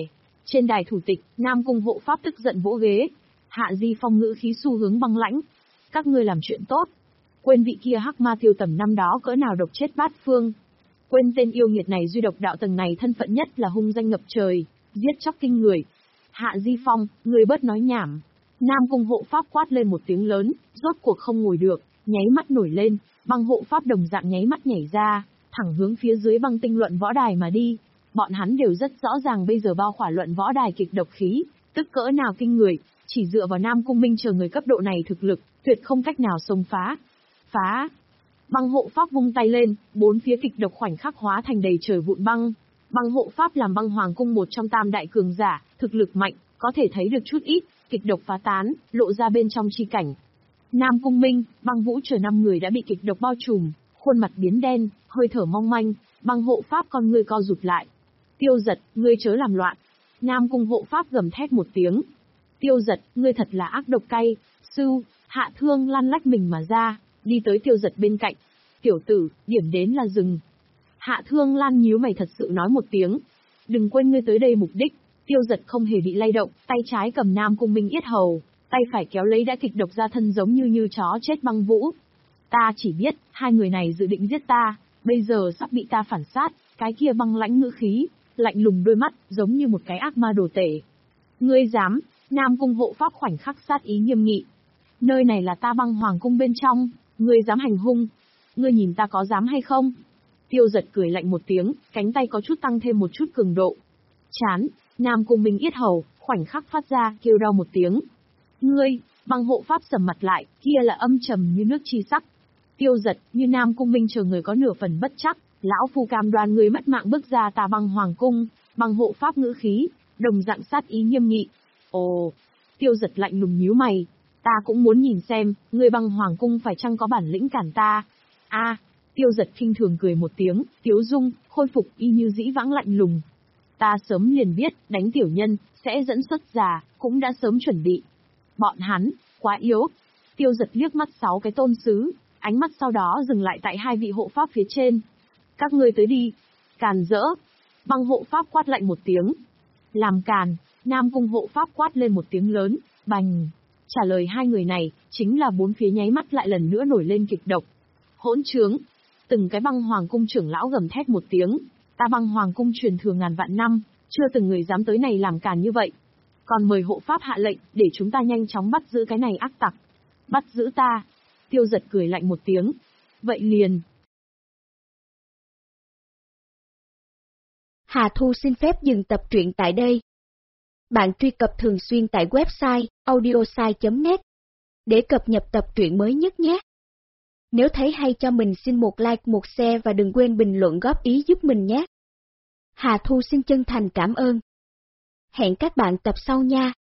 Trên đài thủ tịch, Nam Cung hộ pháp tức giận vỗ ghế. Hạ Di Phong ngữ khí xu hướng băng lãnh. Các ngươi làm chuyện tốt. Quên vị kia hắc ma tiêu tầm năm đó cỡ nào độc chết bát phương. Quên tên yêu nghiệt này duy độc đạo tầng này thân phận nhất là hung danh ngập trời, giết chóc kinh người. Hạ Di Phong, người bớt nói nhảm. Nam Cung hộ pháp quát lên một tiếng lớn, rốt cuộc không ngồi được, nháy mắt nổi lên, băng hộ pháp đồng dạng nháy mắt nhảy ra, thẳng hướng phía dưới băng tinh luận võ đài mà đi. Bọn hắn đều rất rõ ràng bây giờ bao khỏa luận võ đài kịch độc khí, tức cỡ nào kinh người, chỉ dựa vào Nam Cung Minh chờ người cấp độ này thực lực, tuyệt không cách nào xông phá. Phá! Băng hộ pháp vung tay lên, bốn phía kịch độc khoảnh khắc hóa thành đầy trời vụn băng. Băng hộ pháp làm băng hoàng cung một trong tam đại cường giả, thực lực mạnh, có thể thấy được chút ít, kịch độc phá tán, lộ ra bên trong chi cảnh. Nam Cung Minh, băng vũ chờ năm người đã bị kịch độc bao trùm, khuôn mặt biến đen, hơi thở mong manh, băng hộ pháp con ngươi co rụt lại. Tiêu Giật, ngươi chớ làm loạn. Nam Cung hộ pháp gầm thét một tiếng. Tiêu Giật, ngươi thật là ác độc cay. Sư, Hạ Thương lăn lách mình mà ra, đi tới Tiêu Giật bên cạnh. Tiểu tử, điểm đến là dừng. Hạ Thương Lan nhíu mày thật sự nói một tiếng. Đừng quên ngươi tới đây mục đích. Tiêu Giật không hề bị lay động, tay trái cầm Nam Cung Minh yết hầu, tay phải kéo lấy đã kịch độc ra thân giống như như chó chết băng vũ. Ta chỉ biết, hai người này dự định giết ta, bây giờ sắp bị ta phản sát, cái kia băng lãnh ngữ khí, lạnh lùng đôi mắt, giống như một cái ác ma đồ tể. Ngươi dám? Nam Cung hộ pháp khoảnh khắc sát ý nghiêm nghị. Nơi này là ta băng hoàng cung bên trong, ngươi dám hành hung? Ngươi nhìn ta có dám hay không? Tiêu Giật cười lạnh một tiếng, cánh tay có chút tăng thêm một chút cường độ. Chán, Nam Cung Minh yết hầu, khoảnh khắc phát ra, kêu đau một tiếng. Ngươi, băng hộ pháp sầm mặt lại, kia là âm trầm như nước chi sắc. Tiêu Giật, như Nam Cung Minh chờ người có nửa phần bất chắc, lão phu cam đoan người mất mạng bước ra ta băng hoàng cung, băng hộ pháp ngữ khí, đồng dạng sát ý nghiêm nghị. Ồ, Tiêu Giật lạnh lùng nhíu mày, ta cũng muốn nhìn xem, người băng hoàng cung phải chăng có bản lĩnh cản ta. A, à, Tiêu Giật khinh thường cười một tiếng, tiếu dung, khôi phục y như dĩ vãng lạnh lùng. Ta sớm liền biết, đánh tiểu nhân, sẽ dẫn xuất già, cũng đã sớm chuẩn bị. Bọn hắn, quá yếu. Tiêu Giật liếc mắt sáu cái tôn sứ, ánh mắt sau đó dừng lại tại hai vị hộ pháp phía trên. Các ngươi tới đi. Càn rỡ. Băng hộ pháp quát lạnh một tiếng. Làm càn, Nam Cung hộ pháp quát lên một tiếng lớn, bành. Trả lời hai người này, chính là bốn phía nháy mắt lại lần nữa nổi lên kịch độc. Hỗn trướng. Từng cái băng hoàng cung trưởng lão gầm thét một tiếng. Ta băng hoàng cung truyền thừa ngàn vạn năm, chưa từng người dám tới này làm càn như vậy. Còn mời hộ pháp hạ lệnh, để chúng ta nhanh chóng bắt giữ cái này ác tặc. Bắt giữ ta. Tiêu Giật cười lạnh một tiếng. Vậy liền. Hà Thu xin phép dừng tập truyện tại đây. Bạn truy cập thường xuyên tại website audiosai chấm net để cập nhật tập truyện mới nhất nhé. Nếu thấy hay cho mình xin một like, một share và đừng quên bình luận góp ý giúp mình nhé. Hà Thu xin chân thành cảm ơn. Hẹn các bạn tập sau nha.